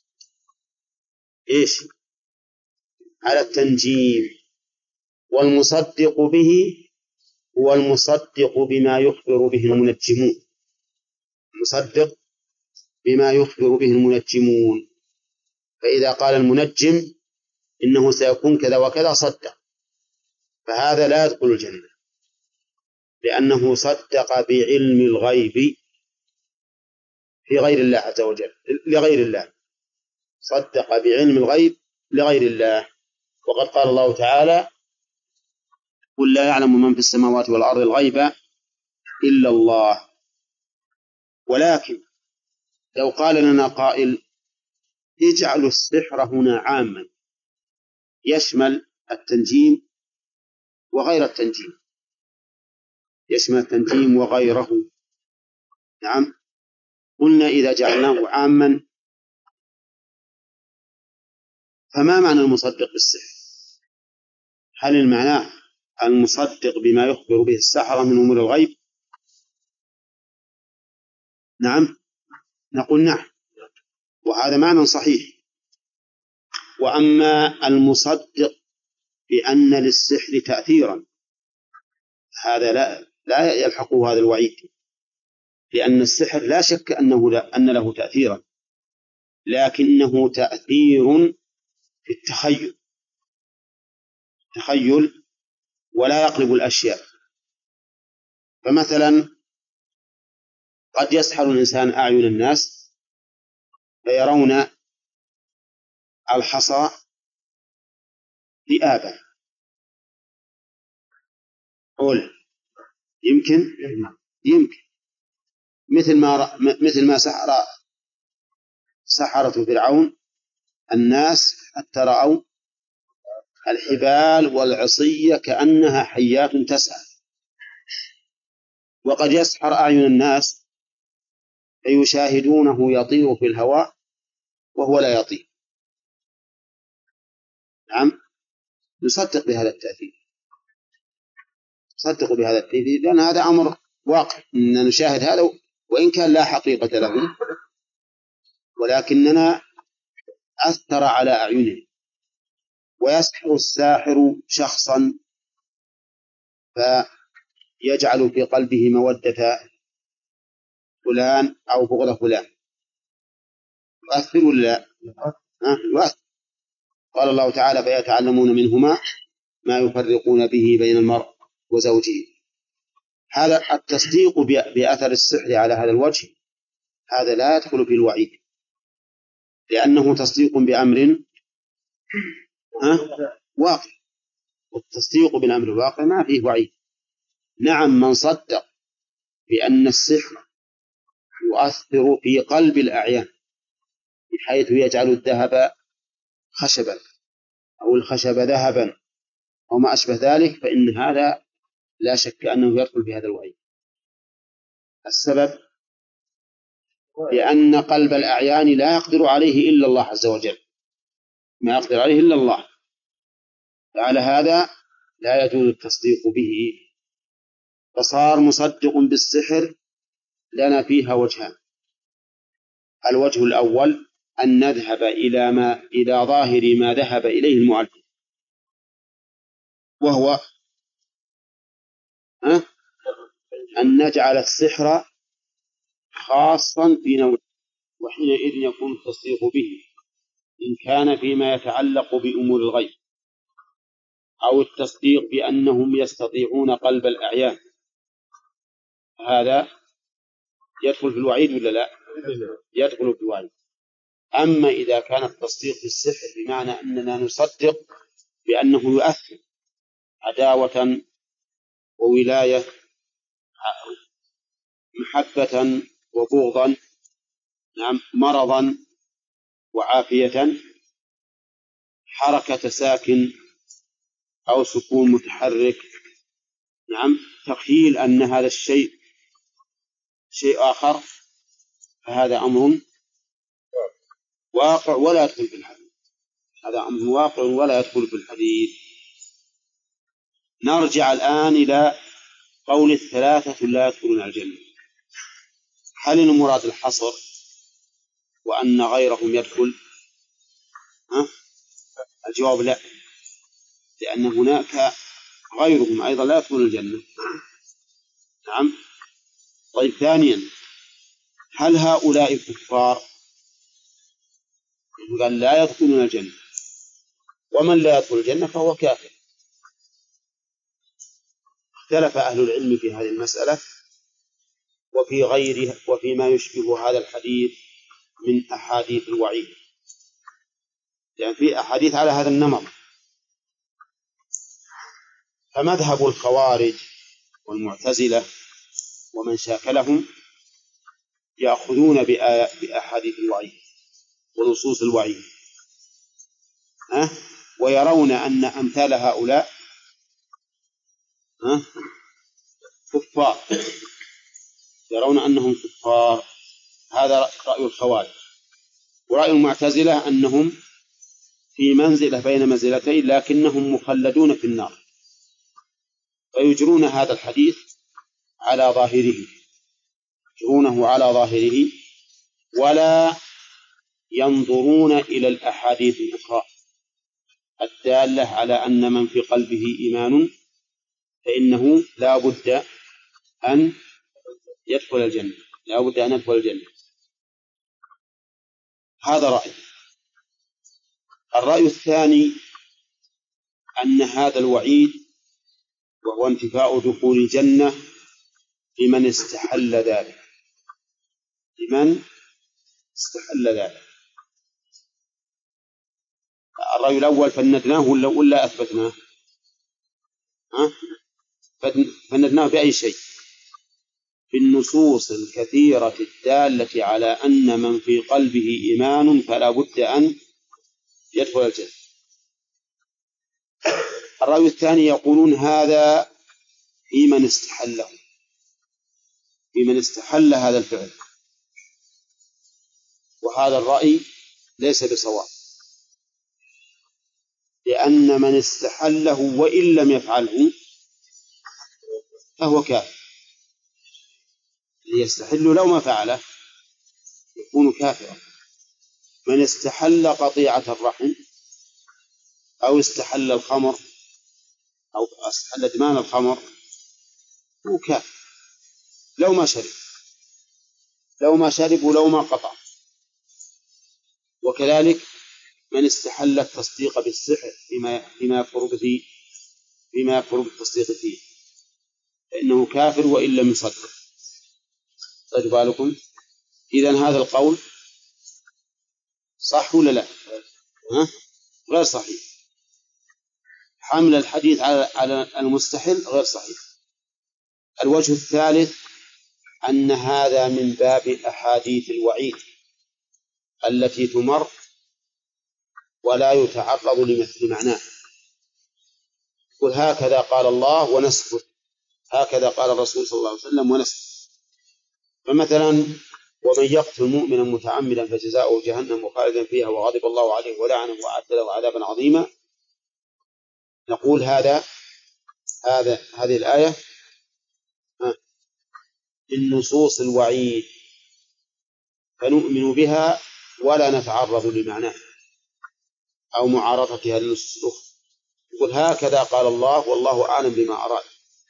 إيش؟ على التنجيم. والمصدق به هو المصدق بما يخبر به المنجمون، المصدق بما يخبر به المنجمون. فإذا قال المنجم إنه سيكون كذا وكذا صدق، فهذا لا يدخل الجنة، لأنه صدق بعلم الغيب في غير الله عز وجل، لغير الله، صدق بعلم الغيب لغير الله. وقد قال الله تعالى قل لا يعلم من في السماوات والأرض الغيب إلا الله. ولكن لو قال لنا قائل اجعلوا السحر هنا عاما يشمل التنجيم وغير التنجيم، يشمل التنجيم وغيره، نعم، قلنا إذا جعلناه عاما فما معنى المصدق بالسحر؟ هل المعنى المصدق بما يخبر به السحرة من أمور الغيب؟ نعم، نقول نعم، وهذا معنى صحيح. وأما المصدق بأن للسحر تأثيرا هذا لا لا يلحقه هذا الوعيد، لأن السحر لا شك أنه لا أن له تأثيرا، لكنه تأثير في التخيل تخيل ولا يقلب الأشياء. فمثلا قد يسحر الإنسان أعين الناس فيرون الحصى ذئابا، قول يمكن يمكن مثل ما مثل ما سحر سحرة فرعون الناس حتى رأوا الحبال والعصي كأنها حيات تسعى. وقد يسحر أعين الناس فيشاهدونه يطير في الهواء وهو لا يطير. نعم، نصدق بهذا التأثير، نصدق بهذا التأثير لأن هذا أمر واقع، إننا نشاهد هذا وإن كان لا حقيقة له، ولكننا أثر على أعينه. ويسحر الساحر شخصا فيجعل في قلبه مودة فلان أو بغض فلان، يؤثر ولا لا؟ يؤثر. قال الله تعالى فيتعلمون منهما ما يفرقون به بين المرء وزوجه. هذا التصديق بأثر السحر على هذا الوجه هذا لا يدخل في الوعيد، لأنه تصديق بأمر واقع، والتصديق بالأمر الواقع ما فيه وعيد. نعم، من صدق بأن السحر يؤثر في قلب الأعيان بحيث يجعل الذهب خشبا أو الخشب ذهبا أو ما أشبه ذلك، فإن هذا لا شك أنه يدخل في هذا الوعيد. السبب لأن قلب الأعيان لا يقدر عليه إلا الله عز وجل، ما يقدر عليه إلا الله. فعلى هذا لا يجوز التصديق به، فصار مصدق بالسحر لنا فيها وجهان. الوجه الأول أن نذهب إلى ما إلى ظاهر ما ذهب إليه المؤلف، وهو أه؟ أن نجعل السحر خاصا في نوع، وحينئذ يكون التصديق به إن كان فيما يتعلق بأمور الغيب، أو التصديق بأنهم يستطيعون قلب الأعيان، هذا يدخل في الوعيد ولا لا؟ يدخل في الوعيد. أما إذا كان التصديق في السحر بمعنى أننا نصدق بأنه يؤثر عداوة وولاية، محبة وبغضا، نعم، مرضا وعافية، حركة ساكن أو سكون متحرك، نعم، تخيل أن هذا الشيء شيء آخر، فهذا أمر واقع ولا يدخل في الحديث، هذا أمر واقع ولا يدخل في الحديث. نرجع الآن إلى قول الثلاثة لا يدخلون الجنة. هل المراد الحصر وأن غيرهم يدخل؟ ها؟ الجواب لا، لأن هناك غيرهم أيضا لا يدخلون الجنة. نعم. طيب، ثانيا، هل هؤلاء كفار؟ قال لا يدخلون الجنة، ومن لا يدخل الجنة فهو كافر. اختلف أهل العلم في هذه المسألة وفي غيره وفيما يشبه هذا الحديث من أحاديث الوعيد، يعني في أحاديث على هذا النمط. فمذهب الخوارج والمعتزلة ومن شاكلهم يأخذون بأحاديث الوعيد ونصوص الوعيد، أه؟ ويرون أن أمثال هؤلاء أه؟ كفار، يرون أنهم كفار. هذا رأي الخوارج. ورأي المعتزلة أنهم في منزلة بين منزلتين لكنهم مخلدون في النار، فيجرون هذا الحديث على ظاهره، يجرونه على ظاهره ولا ينظرون إلى الأحاديث الأخرى الدالة على أن من في قلبه إيمان فإنه لا بد أن يدخل الجنة، لا بد أن يدخل الجنة. هذا رأي. الرأي الثاني أن هذا الوعيد وهو انتفاء دخول الجنة لمن استحل ذلك، لمن استحل ذلك. الرأي الأول فندناه ولا ولا أثبتناه؟ ها؟ فندناه بأي شيء؟ بالنصوص الكثيرة الدالة على أن من في قلبه إيمان فلا بد أن يدخل الجنة. الرأي الثاني يقولون هذا في من استحله، في من استحل هذا الفعل، وهذا الرأي ليس بصواب، لأن من استحله وإن لم يفعله فهو كافر. يستحل لو ما فعله يكون كافرا. من استحل قطيعة الرحم أو استحل الخمر أو استحل إدمان الخمر هو كافر لو ما شرب، لو ما شرب ولو ما قطع. وكذلك من استحل التصديق بالسحر فيما فيما يكفر به فيما يكفر بالتصديق فيه فإنه كافر وإن لم يصدق. طيب بالكم، إذن هذا القول صح ولا لا؟ ها؟ غير صحيح. حمل الحديث على المستحل غير صحيح. الوجه الثالث أن هذا من باب أحاديث الوعيد التي تمر ولا يتعرض لمثل معناه. قل هكذا قال الله ونسكت، هكذا قال الرسول صلى الله عليه وسلم ونسكت. فمثلا ومن يقتل مؤمنا متعمدا فجزاؤه جهنم خالدا فيها وغضب الله عليه ولعنه وأعد له عذابا عظيما. نقول هذا هذا هذه الآية من نصوص الوعيد فنؤمن بها ولا نتعرض لمعناها أو معارضتها للنصوص الأخرى. يقول هكذا قال الله والله أعلم بما أراد.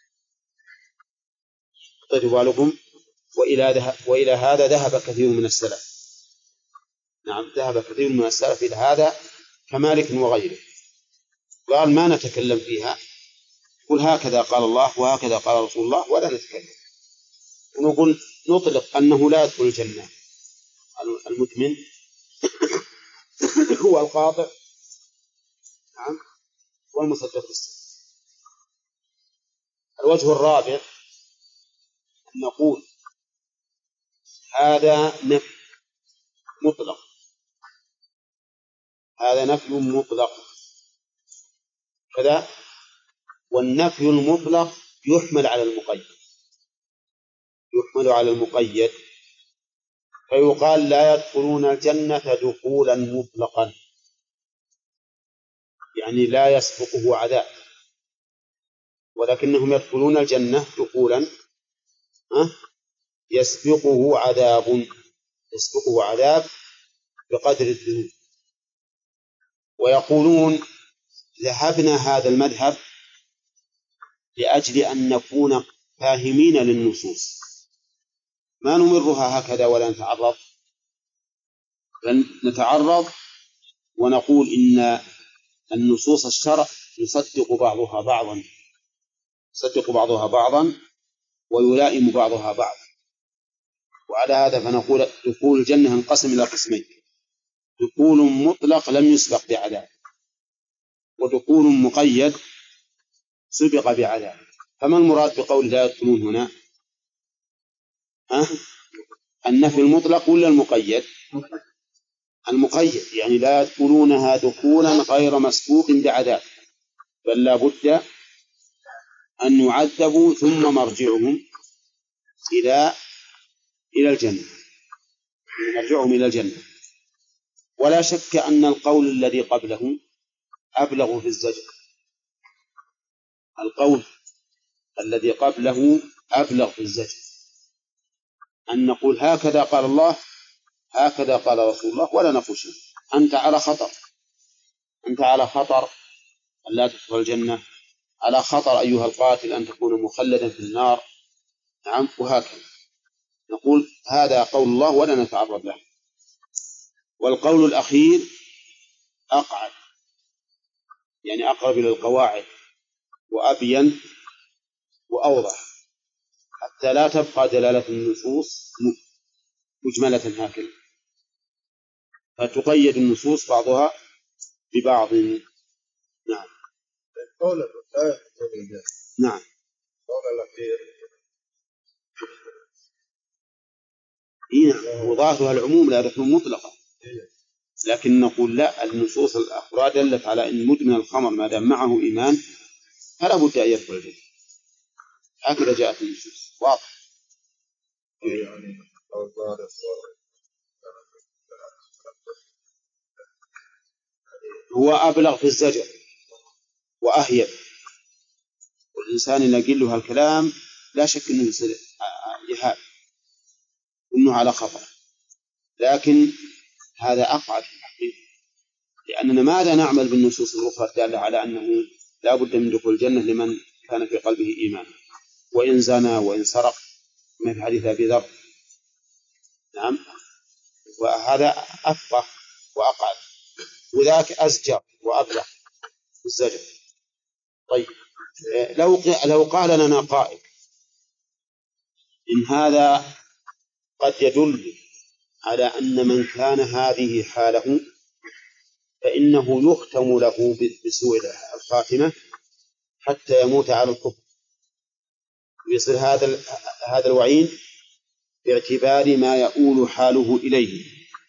اعطيتوا بالكم؟ وإلى, وإلى هذا ذهب كثير من السلف. نعم ذهب كثير من السلف إلى هذا كمالك وغيره، قال ما نتكلم فيها، يقول هكذا قال الله وهكذا قال رسول الله ولا نتكلم. ونقول نطلق أنه لا يدخل الجنة المدمن هو القاطع نعم والمصدق بالسر. الوجه الرابع أن نقول هذا نفي مطلق، هذا نفي مطلق كذا، والنفي المطلق يحمل على المقيد، يحمل على المقيد فيقال لا يدخلون الجنة دخولا مطلقا، يعني لا يسبقه عذاب، ولكنهم يدخلون الجنة دخولا يسبقه عذاب، يسبقه عذاب بقدر الذنوب. ويقولون ذهبنا هذا المذهب لأجل أن نكون فاهمين للنصوص، ما نمرها هكذا ولا نتعرض، بل نتعرض ونقول إن النصوص الشرع يصدق بعضها بعضا، يصدق بعضها بعضا ويلائم بعضها بعضا. وعلى هذا فنقول دخول الجنة انقسم إلى قسمين: دخول مطلق لم يسبق بعذاب، ودخول مقيد سبق بعذاب. فما المراد بقول لا يدخلون هنا؟ ها؟ النفي المطلق ولا المقيد؟ المقيد، يعني لا يدخلونها دخولا غير مسبوق بعذاب، بل لا بد أن يعذبوا ثم مرجعهم إلى إلى الجنة، مرجعهم إلى الجنة. ولا شك أن القول الذي قبله أبلغ في الزجر، القول الذي قبله أبلغ في الزجر، أن نقول هكذا قال الله هكذا قال رسول الله ولا نقول شيء. أنت على خطر، أنت على خطر أن لا تدخل الجنة، على خطر أيها القاتل أن تكون مخلدا في النار، نعم، وهكذا نقول هذا قول الله ولا نتعرض له. والقول الأخير أقعد، يعني أقرب إلى القواعد وأبين وأوضح، حتى لا تبقى دلالة النصوص مجملة هكذا، فتقيد النصوص بعضها ببعض. نعم. قول الآية نعم. قول الأخير هنا وضعتها العموم لا تكون مطلقة، لكن نقول لا، النصوص الأخرى دلت على أن مدمن الخمر ما دام معه إيمان فلا بد أن يدخل الجنة، هكذا جاءت النصوص واضح. يعني هو أبلغ في الزجر وأهيب، والإنسان إذا قل له الكلام لا شك أنه يصير يهاب أنه على خطر، لكن هذا أقعد في الحقيقة، لأننا ماذا نعمل بالنصوص الأخرى الدالة على أنه لا بد من دخول الجنة لمن كان في قلبه إيمان، وإن زنى وإن سرق ما في حديث أبي ذر. نعم، وهذا أفقه وأقعد، وذاك أزجر وأبلغ في الزجر. طيب، لو لو قال لنا قائل إن هذا قد يدل على أن من كان هذه حاله فإنه يختم له بسوء الخاتمة حتى يموت على الكفر، ويصير هذا هذا الوعيد باعتبار ما يؤول حاله إليه.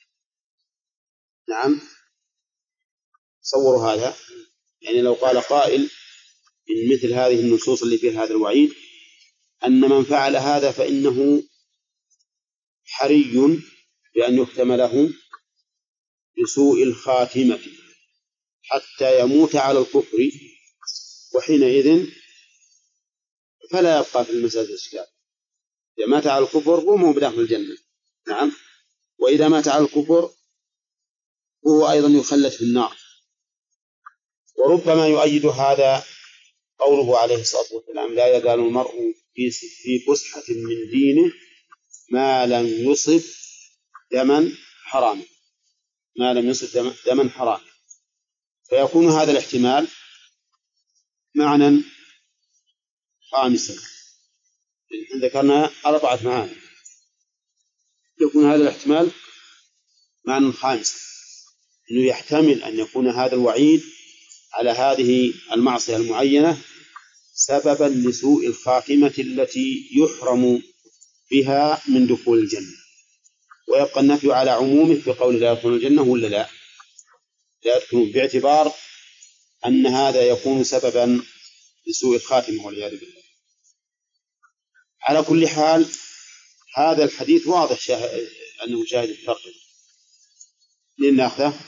نعم، تصوروا هذا، يعني لو قال قائل إن مثل هذه النصوص اللي فيها هذا الوعيد أن من فعل هذا فإنه حري بأن يختم له بسوء الخاتمة حتى يموت على الكفر، وحينئذ فلا يبقى في المسألة إشكال. إذا مات على الكفر هو بداخل الجنة، نعم، وإذا مات على الكفر هو أيضا يخلد في النار. وربما يؤيد هذا قوله عليه الصلاة والسلام: لا يزال المرء في فسحة من دينه ما لم يصب دما حراما، ما لم يصب دما حراما. فيكون هذا الاحتمال معنى خامسا. ذكرنا أربعة معاني، يكون هذا الاحتمال معنى خامسا، أنه يحتمل أن يكون هذا الوعيد على هذه المعصية المعينة سببا لسوء الخاتمة التي يحرم بها من دخول الجنة. ويبقى النفي على عمومه في قول لا يدخلون الجنة ولا لا لا يدخلون، باعتبار أن هذا يكون سببا لسوء الخاتمة والعياذ بالله. على كل حال هذا الحديث واضح شاهد أنه شاهد الفرق. لنأخذه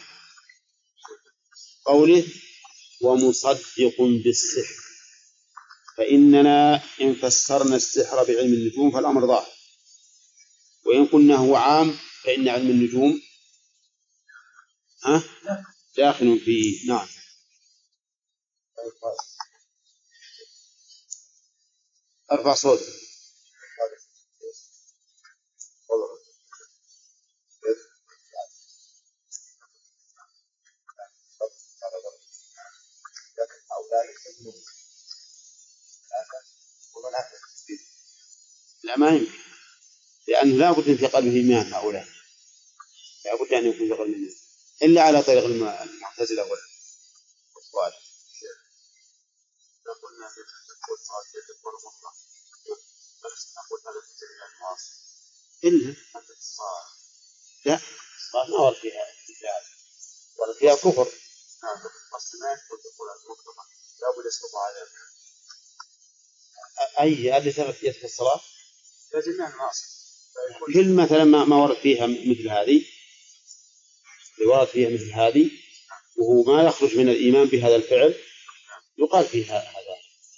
قوله ومصدق بالسحر، فإننا إن فسرنا السحر بعلم النجوم فالأمر ظاهر، وإن قلنا هو عام فإن علم النجوم ها داخل فيه. نعم. أرفع صوتك. لا ما يمكن، لأنه لا بد في قلبه إيمان هؤلاء، لا بد أن يكون في قلبه إيمان إلا على طريق المعتزلة والخوارج. قلنا تقول صلاة تكون مطلقة، نقول هذا في سبيل المواصل إلا الصلاة لا الصلاة ما ورد فيها اجتهاد ورد فيها كفر. نعم الصلاة تقول المطلقة لا بد استطاع عليها. أي اللي ثبت في الصلاة لجميع المعاصي، كل مثلا ما ورد فيها مثل هذه اللي ورد فيها مثل هذه وهو ما يخرج من الإيمان بهذا الفعل يقال فيها هذا.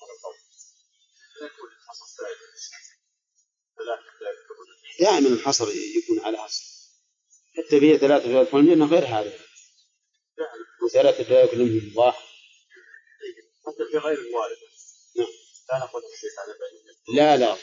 دائما الحصر يكون على حصر، حتى فيه ثلاثة لا يدخلون الجنة غير هذا، وثلاثة لا يكلمهم الله، حتى في غير الوالد. نعم. لا نقول لا لا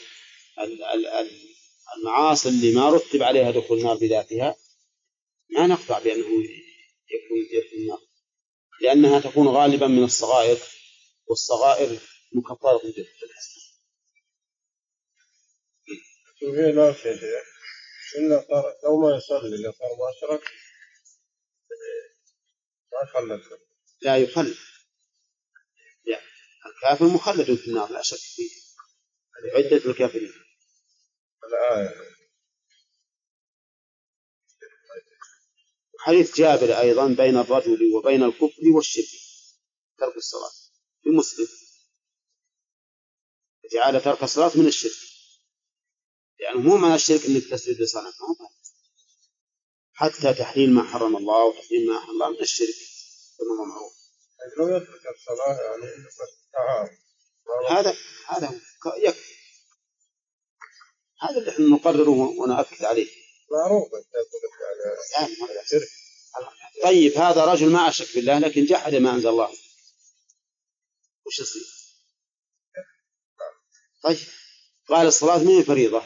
المعاصي اللي ما رتب عليها دخول النار بذاتها ما نقطع بأنه يكون يدخل النار، لأنها تكون غالبا من الصغائر، والصغائر مكفرة جدا. لا شيء إلا لو ما يصلي إذا صار ما أشرك ما خلد. لا يخلد، يعني الكافر مخلد في النار لا شك فيه، عدة الكافرين. الآية حديث جابر أيضا بين الرجل وبين الكفر والشرك ترك الصلاة في مسلم، جعل ترك الصلاة من الشرك، يعني مو من الشرك أنك تسجد لصنم، حتى تحليل ما حرم الله وتحليل ما حرم الله من الشرك كما هو معروف. لو يترك الصلاة يعني تعارض هذا هذا يكفي، هذا اللي احنا نقرره ونأكد عليه. معروف. يعني طيب هذا رجل ما أشرك بالله لكن جحد ما أنزل الله، وش يصير؟ طيب قال الصلاة من فريضة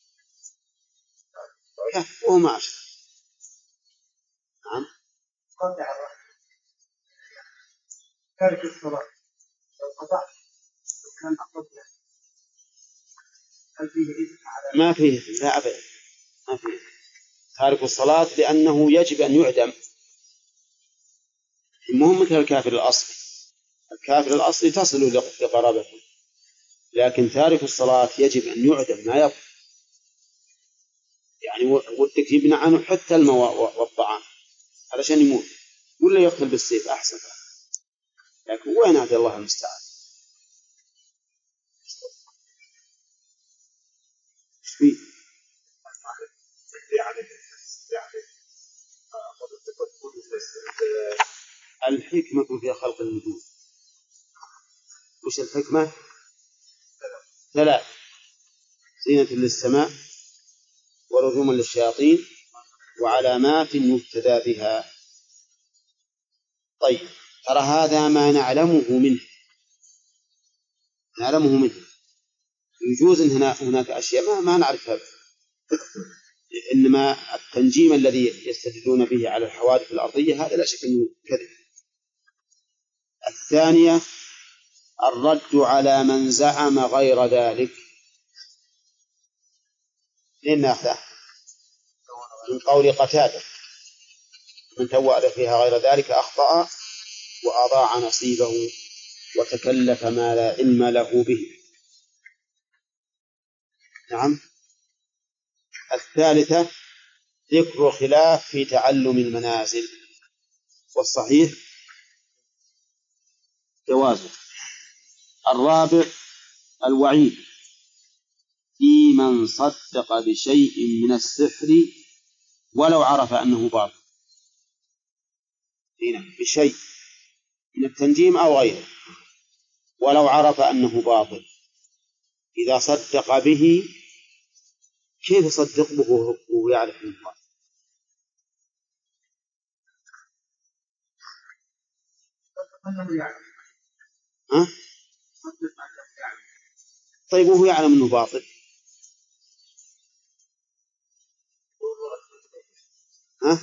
وهو ما أشرك. نعم. تارك الصلاة القضاء كان أقضى هل فيه إثم على؟ ما فيه، لا أبدا ما فيه. تارك الصلاة لأنه يجب أن يعدم، المهم مثل الكافر الأصلي، الكافر الأصلي تصل لقرابته، لكن تارك الصلاة يجب أن يعدم ما يبقى، يعني ودك يبنى عنه حتى الماء والطعام علشان يموت، ولا يقتل بالسيف أحسن، لكن وين عبد الله المستعان. ايش فيه؟ الحكمة في خلق النجوم. وش الحكمة؟ ثلاث: زينة للسماء، ورجوما للشياطين، وعلامات يهتدى بها. طيب، ترى هذا ما نعلمه منه نعلمه منه يجوز أن هناك أشياء ما, ما نعرفها، إنما التنجيم الذي يستدلون به على الحوادث الأرضية هذا لا شك أنه كذب. الثانية: الرد على من زعم غير ذلك. لأن أخذه من قول قتادة: من توأل فيها غير ذلك أخطأ وأضاع نصيبه وتكلف ما لا علم له به. نعم. الثالثة: ذكر خلاف في تعلم المنازل، والصحيح جوازه. الرابع: الوعيد في من صدق بشيء من السحر ولو عرف أنه باطل. هنا بشيء من التنجيم أو غيره ولو عرف أنه باطل، إذا صدق به كيف يصدق به وهو يعرف أنه باطل؟ ها؟ طيب وهو يعلم أنه باطل؟ ها؟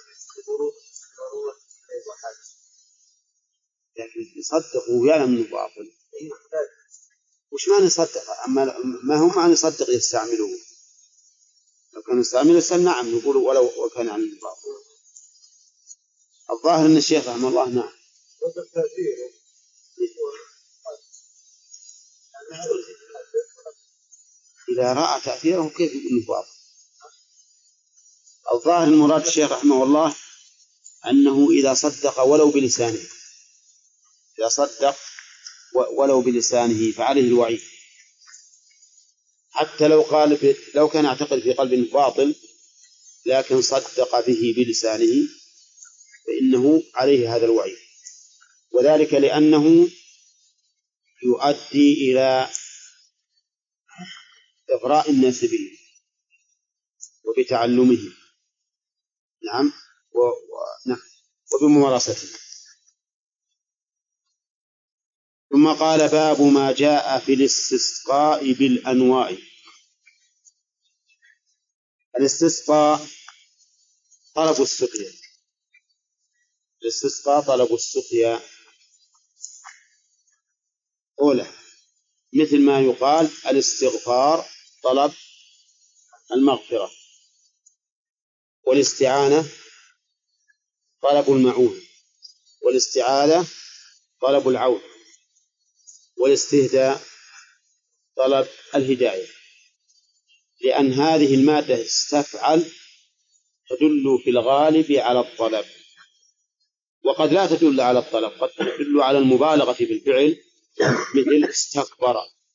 لكن يصدق وهو يعلم أنه باطل. وش معنى يصدق؟ أما ما هو معنى يصدق يستعملوه؟ لو كان يستعمله يسأل نعم نقول ولو وكان عن الباطل. الظاهر أن الشيخ رحمه الله نعم. إذا رأى تأثيره كيف يقول باطل؟ الظاهر المراد الشيخ رحمه الله أنه إذا صدق ولو بلسانه إذا صدق ولو بلسانه فعليه الوعيد، حتى لو قال لو كان يعتقد في قلبه باطل لكن صدق به بلسانه فإنه عليه هذا الوعيد، وذلك لأنه يؤدي إلى إغراء الناس به وبتعلمه. نعم و... و... نعم وبممارسته. ثم قال: باب ما جاء في الاستسقاء بالأنواع. الاستسقاء طلب السقيا الاستسقاء طلب السقيا أولى، مثل ما يقال الاستغفار طلب المغفرة، والاستعانة طلب المعون، والاستعاذة طلب العون، والاستهداء طلب الهداية، لأن هذه المادة استفعل تدل في الغالب على الطلب، وقد لا تدل على الطلب، قد تدل على المبالغة في الفعل، مثل استكبر.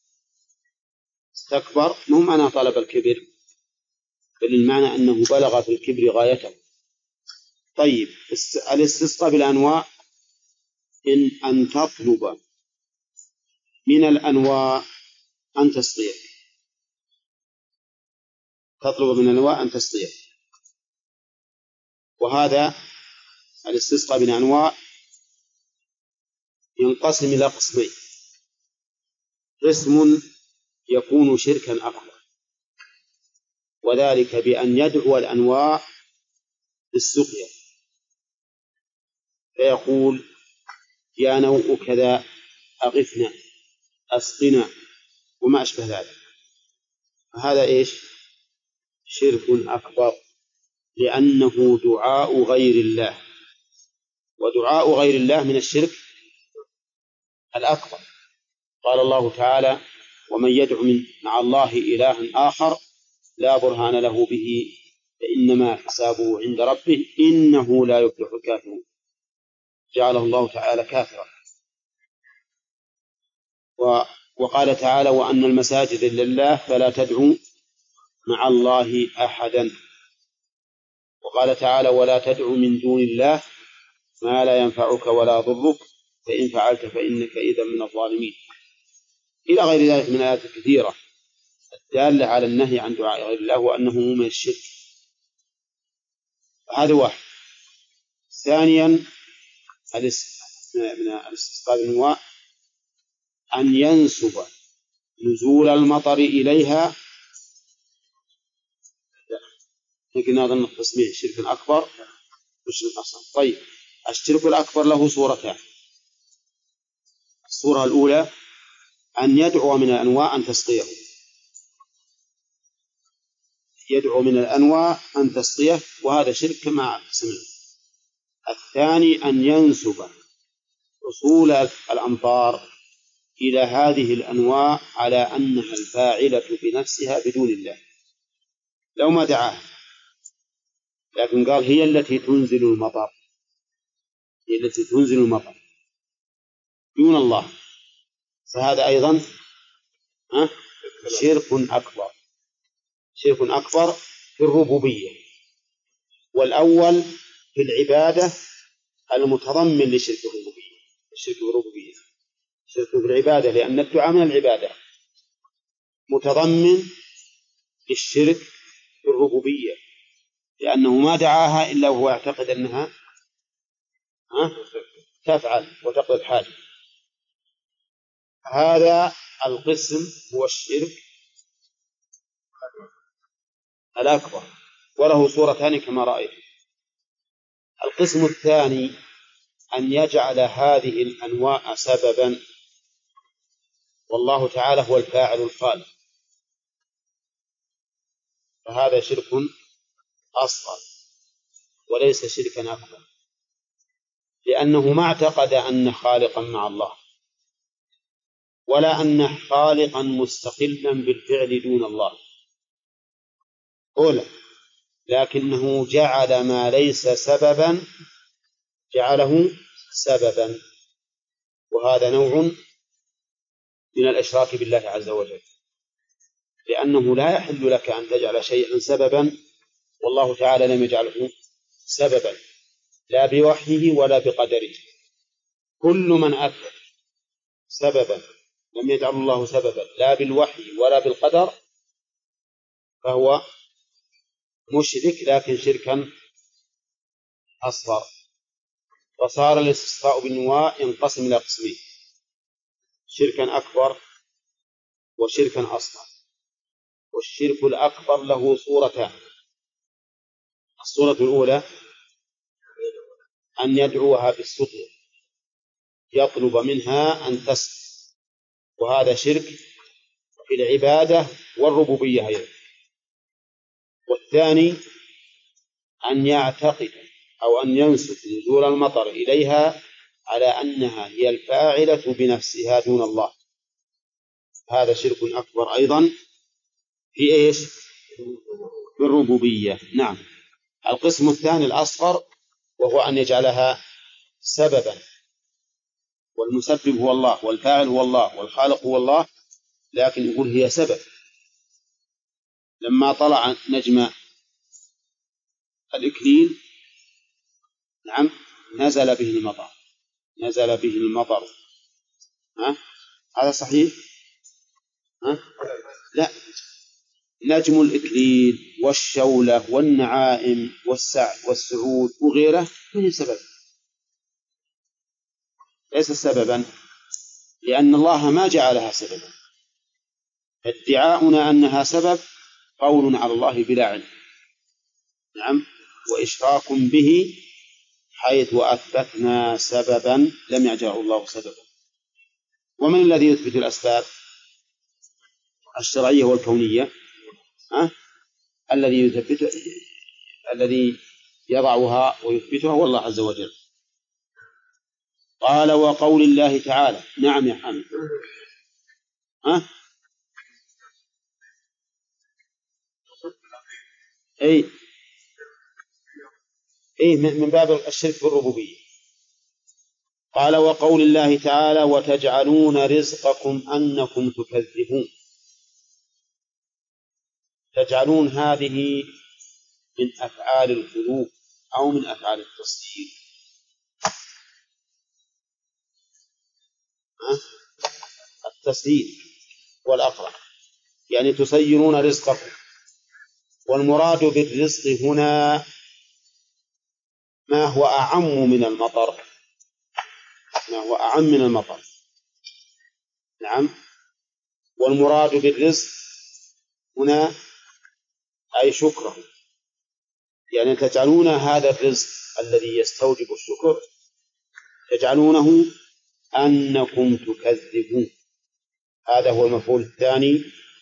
استكبر مو معنى طلب الكبر، بل المعنى أنه بلغ في الكبر غايته. طيب، الاستسقاء بالأنواع إن أن تطلب من الأنواع أن تسقيه تطلب من الأنواع أن تسقيه وهذا الاستسقاء بالأنواع ينقسم إلى قسمين: قسم يكون شركا أكبر، وذلك بأن يدعو الأنواع بالسقيا، فيقول: يا نوء كذا أغثنا أسقنا وما أشبه ذلك. هذا إيش؟ شرك أكبر، لأنه دعاء غير الله، ودعاء غير الله من الشرك الأكبر. قال الله تعالى: ومن يدع من مع الله إلها آخر لا برهان له به فإنما حسابه عند ربه إنه لا يفلح الكافرون. جعله الله تعالى كافرا. وقال تعالى: وأن المساجد لله فلا تدعوا مع الله أحدا. وقال تعالى: ولا تدعوا من دون الله ما لا ينفعك ولا يضرك فإن فعلت فإنك إذا من الظالمين، إلى غير ذلك من الآيات الكثيرة الدالة على النهي عن دعاء غير الله وأنه من الشرك. هذا واحد. ثانيا من الاستسقاء بالنواء أن ينسب نزول المطر إليها. لكن أظن القسمين الشرك الأكبر والشرك الأصغر. طيب، الشرك الأكبر له صورتان. الصورة الأولى أن يدعو من الأنواع أن تسقيه، يدعو من الأنواع أن تسقيه، وهذا شرك كما سمعنا. الثاني أن ينسب وصول الأمطار إلى هذه الأنواع على أنها الفاعلة بنفسها بدون الله، لو ما دعاها، لكن قال هي التي تنزل المطر، هي التي تنزل المطر دون الله، فهذا أيضا شرك أكبر، شرك أكبر في الربوبية. والأول في العبادة المتضمن لشرك الربوبية، الشرك الربوبية شرك في العبادة، لأن الدعاء من العبادة متضمن للشرك في الربوبية، لأنه ما دعاها إلا وهو يعتقد أنها تفعل وتقضي الحاجة. هذا القسم هو الشرك الأكبر، وله صورتان كما رأيت. القسم الثاني أن يجعل هذه الأنواع سببا، والله تعالى هو الفاعل الخالق، فهذا شرك أصغر وليس شركا أكبر، لأنه ما اعتقد أن خالقا مع الله، ولا أن خالقا مستقلا بالفعل دون الله أولا، لكنه جعل ما ليس سببا جعله سببا، وهذا نوع من الإشراك بالله عز وجل، لأنه لا يحل لك أن تجعل شيئا سببا والله تعالى لم يجعله سببا، لا بوحيه ولا بقدره. كل من أتى سببا لم يجعل الله سببا لا بالوحي ولا بالقدر فهو مشرك، لكن شركا أصغر. وصار الاستسقاء بالنواء ينقسم إلى قسمين: شركا أكبر وشركا أصغر. والشرك الأكبر له صورتان: الصورة الأولى أن يدعوها بالسقيا، يطلب منها أن تسقي، وهذا شرك في العبادة والربوبية أيضا. والثاني أن يعتقد أو أن ينسب نزول المطر إليها على أنها هي الفاعلة بنفسها دون الله، هذا شرك أكبر أيضا في إيش؟ في الربوبية. نعم. القسم الثاني الأصغر وهو أن يجعلها سببا، والمسبب هو الله والفاعل هو الله والخالق هو الله، لكن يقول هي سبب. لما طلع نجم الإكليل نعم نزل به المطر، نزل به المطر ها؟ هذا صحيح؟ ها؟ لا، نجم الإكليل والشولة والنعائم والسعد والسعود وغيره من سبب، ليس سببا، لأن الله ما جعلها سببا. ادعاؤنا أنها سبب قول على الله بلا علم، نعم، وإشراك به حيث أثبتنا سببا لم يجعله الله سببا. ومن الذي يثبت الأسباب الشرعية والكونية؟ أه؟ الذي يثبت الذي يضعها ويثبتها هو الله عز وجل. قال وقول الله تعالى. نعم يا حامد. أه؟ أي أي من باب الشرك بالربوبية. قال وقول الله تعالى وتجعلون رزقكم أنكم تكذبون. تجعلون هذه من أفعال القلوب أو من أفعال التصدير، التسيير والأقرب، يعني تسيرون رزقكم. والمراد بالرزق هنا ما هو أعم من المطر، ما هو أعم من المطر. نعم. والمراد بالرزق هنا أي شكره، يعني تجعلون هذا الرزق الذي يستوجب الشكر تجعلونه أنكم تكذبون. هذا هو المفعول الثاني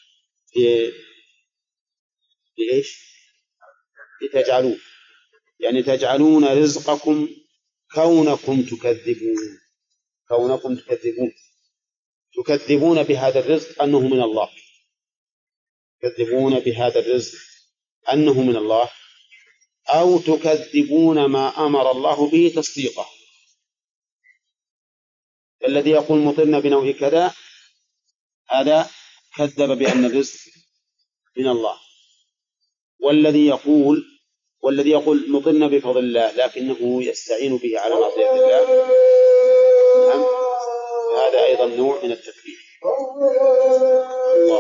لإيش؟ لتجعلون، يعني تجعلون رزقكم كونكم تكذبون، كونكم تكذبون تكذبون بهذا الرزق أنه من الله، تكذبون بهذا الرزق أنه من الله، أو تكذبون ما أمر الله به تصديقه. الذي يقول مطرنا بنوع كذا هذا كذب بأن الرزق من الله، والذي يقول والذي يقول مطرنا بفضل الله لكنه يستعين به على معصية الله، نعم، هذا أيضا نوع من التكذيب. الله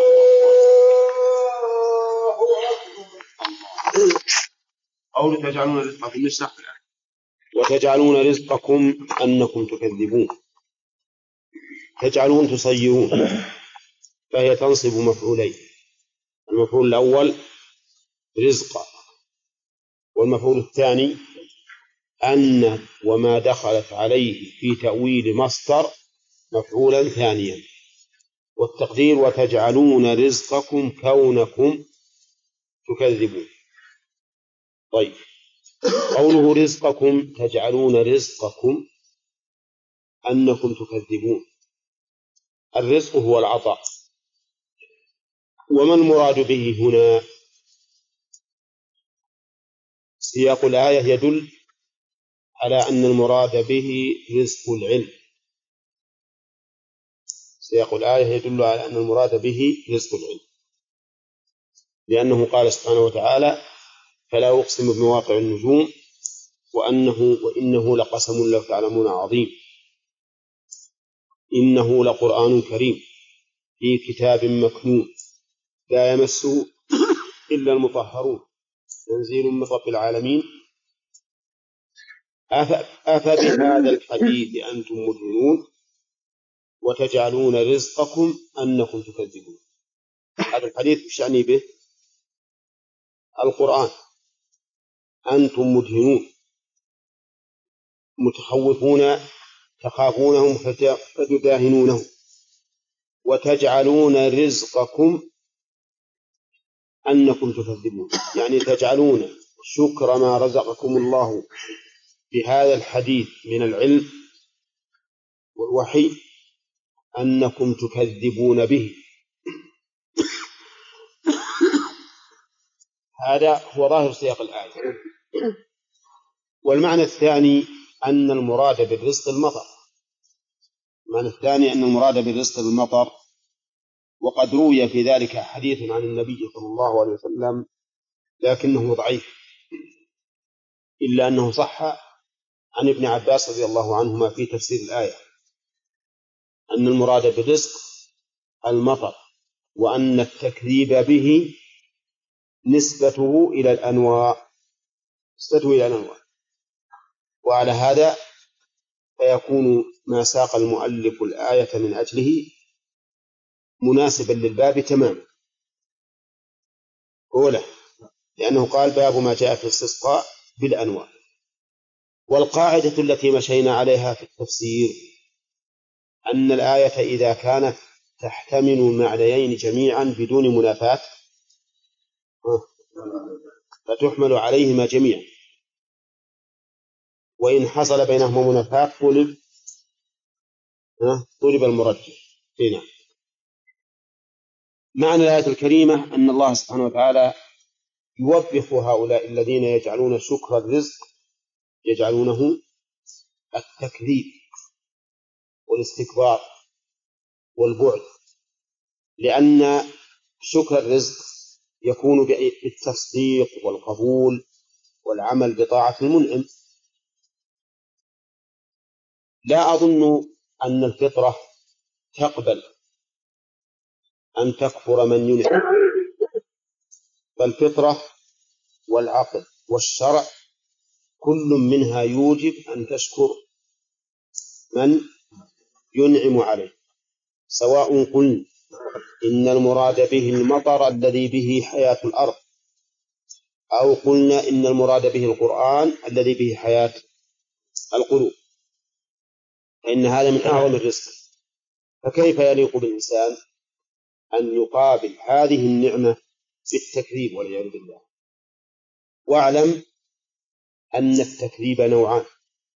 أو تجعلون رزقكم مستقبلا وتجعلون رزقكم أنكم تكذبون. تجعلون تصيرون، فهي تنصب مفعولين، المفعول الأول رزقا، والمفعول الثاني أن وما دخلت عليه في تأويل مصدر مفعولا ثانيا. والتقدير وتجعلون رزقكم كونكم تكذبون. طيب، قوله رزقكم تجعلون رزقكم أنكم تكذبون، الرزق هو العطاء. وما المراد به هنا؟ سياق الآية يدل على أن المراد به رزق العلم. سياق الآية يدل على أن المراد به رزق العلم، لأنه قال سبحانه وتعالى: فلا أقسم بمواقع النجوم وأنه وإنه لقسم لو تعلمون عظيم إنه لقرآن كريم في كتاب مكنون لا يمسه إلا المطهرون تنزيل من رب العالمين أفبهذا الحديث أنتم مدهنون وتجعلون رزقكم أنكم تكذبون. هذا الحديث ايش يعني به؟ القرآن. أنتم مدهنون متخوفون تخافونهم فتداهنونهم، وتجعلون رزقكم أنكم تكذبون، يعني تجعلون شكر ما رزقكم الله بهذا الحديث من العلم والوحي أنكم تكذبون به. هذا هو ظاهر سياق الآية. والمعنى الثاني أن المراد بالرزق المطر. المعنى الثاني أن المراد بالرزق المطر، وقد روي في ذلك حديث عن النبي صلى الله عليه وسلم لكنه ضعيف، إلا أنه صح عن ابن عباس رضي الله عنهما في تفسير الآية أن المراد بالرزق المطر، وأن التكذيب به نسبته إلى الأنواع نسبته إلى الأنواع وعلى هذا فيكون ما ساق المؤلف الآية من أجله مناسبا للباب تماما. أولا لأنه قال: باب ما جاء في الاستسقاء بالأنواع. والقاعدة التي مشينا عليها في التفسير أن الآية إذا كانت تحتمل المعنيين جميعا بدون منافاة فتحمل عليهما جميعا، وإن حصل بينهما منافاة طلب طلب المرجح. هنا معنى الآية الكريمة أن الله سبحانه وتعالى يوبخ هؤلاء الذين يجعلون شكر الرزق يجعلونه التكذيب والاستكبار والبعد، لأن شكر الرزق يكون بالتصديق والقبول والعمل بطاعة المنعم. لا أظن أن الفطرة تقبل أن تكفر من ينعم، فالفطرة والعقل والشرع كل منها يوجب أن تشكر من ينعم عليه، سواء قلنا إن المراد به المطر الذي به حياة الأرض، أو قلنا إن المراد به القرآن الذي به حياة القلوب، فإن هذا من أعظم الرزق. فكيف يليق بالإنسان أن يقابل هذه النعمة بالتكذيب والعياذ بالله؟ واعلم أن التكذيب نوعان: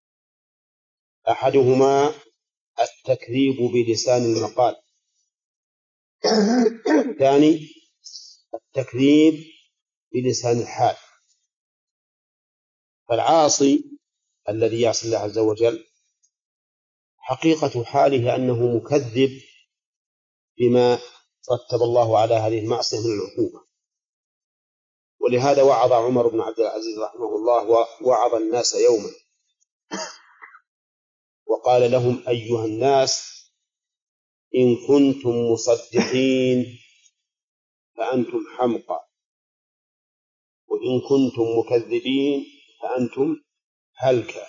أحدهما التكذيب بلسان المقال، الثاني التكذيب بلسان الحال. فالعاصي الذي يعصي الله عز وجل حقيقة حاله أنه مكذب بما رتب الله على هذه المعصية من العقوبة. ولهذا وعظ عمر بن عبد العزيز رحمه الله ووعظ الناس يوما وقال لهم: أيها الناس، إن كنتم مصدقين فأنتم حمقى، وإن كنتم مكذبين فأنتم هلكى.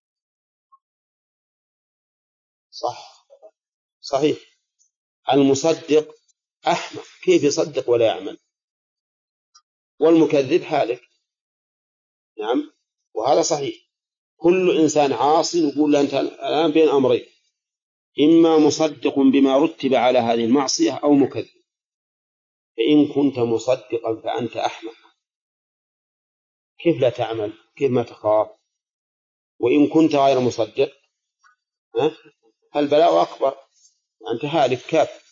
صح صحيح، المصدق أحمق، كيف يصدق ولا يعمل؟ والمكذب هالك. نعم، وهذا صحيح. كل إنسان عاصي نقول له أنت الآن بين أمرين: إما مصدق بما رتب على هذه المعصية أو مكذب. فإن كنت مصدقا فأنت أحمق، كيف لا تعمل؟ كيف ما تخاف؟ وإن كنت غير مصدق فالبلاء أكبر، أنت هالك كاف.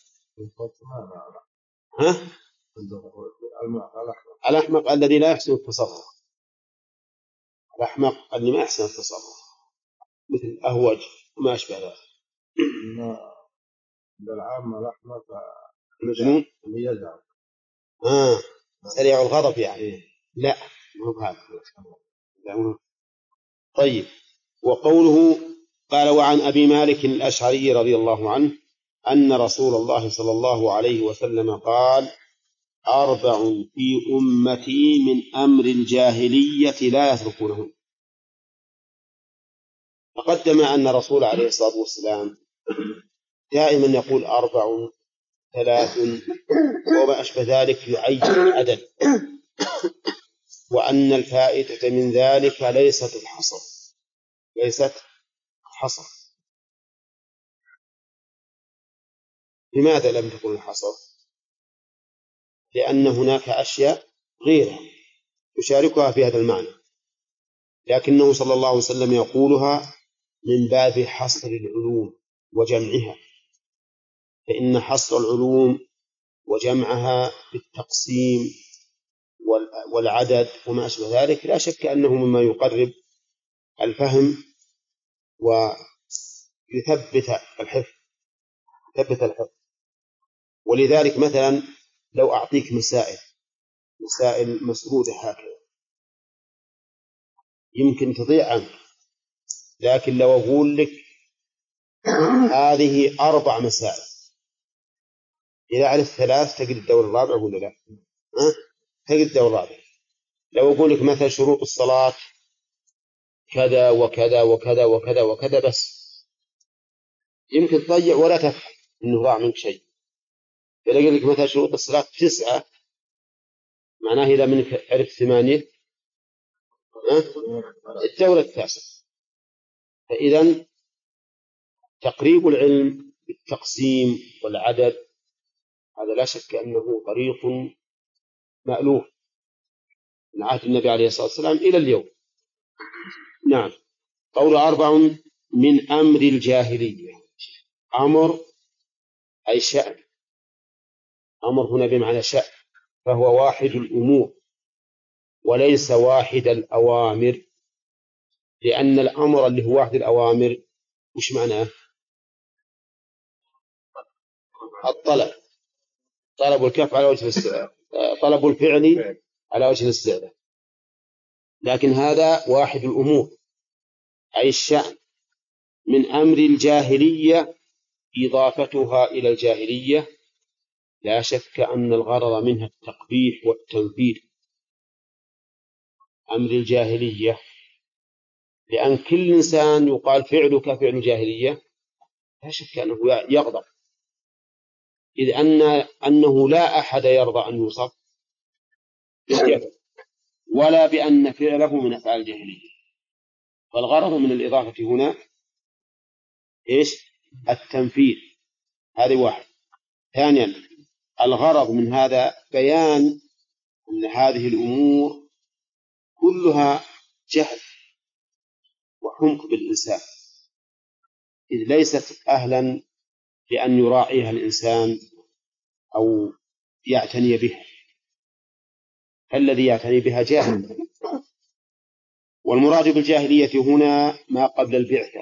ها؟ الأحمق الذي لا يحسن التصرف، الأحمق الذي ما يحسن التصرف، مثل أهوج وما أشبه ذلك. بالعامة الأحمق المجنون اللي يزعل، آه سريع الغضب يعني. لا، مو هذا. طيب، وقوله قال: وعن أبي مالك الأشعري رضي الله عنه أن رسول الله صلى الله عليه وسلم قال: أربع في أمتي من أمر الجاهلية لا يتركونهن. تقدم أن الرسول عليه الصلاة والسلام دائما يقول أربع، ثلاث، وما أشبه ذلك، يعين العدد، وأن الفائدة من ذلك ليست الحصر، ليست الحصر. لماذا لم تكن الحصر؟ لأن هناك أشياء غيرها يشاركها في هذا المعنى، لكنه صلى الله عليه وسلم يقولها من باب حصر العلوم وجمعها، فإن حصر العلوم وجمعها بالتقسيم والعدد وما أشبه ذلك لا شك أنه مما يقرب الفهم ويثبت الحفظ يثبت الحفظ. ولذلك مثلا لو أعطيك مسائل مسائل مسرودة هكذا يمكن تضيع عنك، لكن لو أقول لك هذه أربع مسائل، إذا عرفت ثلاث تجد الدور الرابع ولا لا؟ أه؟ تجد الدور الرابع. لو أقول لك مثلا شروط الصلاة كذا وكذا وكذا وكذا وكذا بس، يمكن تضيع ولا تفهم إنه ضاع منك شيء. إذا قلت لك مثلا شروط الصلاة تسعة، معناه إذا منك عرفت ثمانية أه؟ الدور التاسع. فإذا تقريب العلم بالتقسيم والعدد هذا لا شك أنه طريق مألوف من عهد النبي عليه الصلاة والسلام إلى اليوم. نعم. قول أربع من أمر الجاهلية، أمر أي شأن، أمر هنا بمعنى شأن، فهو واحد الأمور وليس واحد الأوامر، لأن الأمر اللي هو واحد الأوامر وش معناه؟ الطلب، طلب الكف على وجه الاستعلاء، طلب الفعل على وجه الاستعلاء. لكن هذا واحد الأمور أي الشأن، من أمر الجاهلية إضافتها إلى الجاهلية لا شك أن الغرض منها التقبيح والتنفير أمر الجاهلية، لأن كل إنسان يقال فعلك فعل الجاهلية لا شك أنه يغضب، إذ أن أنه لا أحد يرضى أن يوصف بالجهل ولا بأن فعله من أفعال الجاهلية. فالغرض من الإضافة هنا إيش؟ التنفير، هذه واحد. ثانيا الغرض من هذا بيان أن هذه الأمور كلها جهل وحمق بالإنسان، إذ ليست أهلا لأن يراعيها الإنسان أو يعتني بها، الذي يعتني بها جاهل. والمراد بالجاهلية هنا ما قبل البعثة،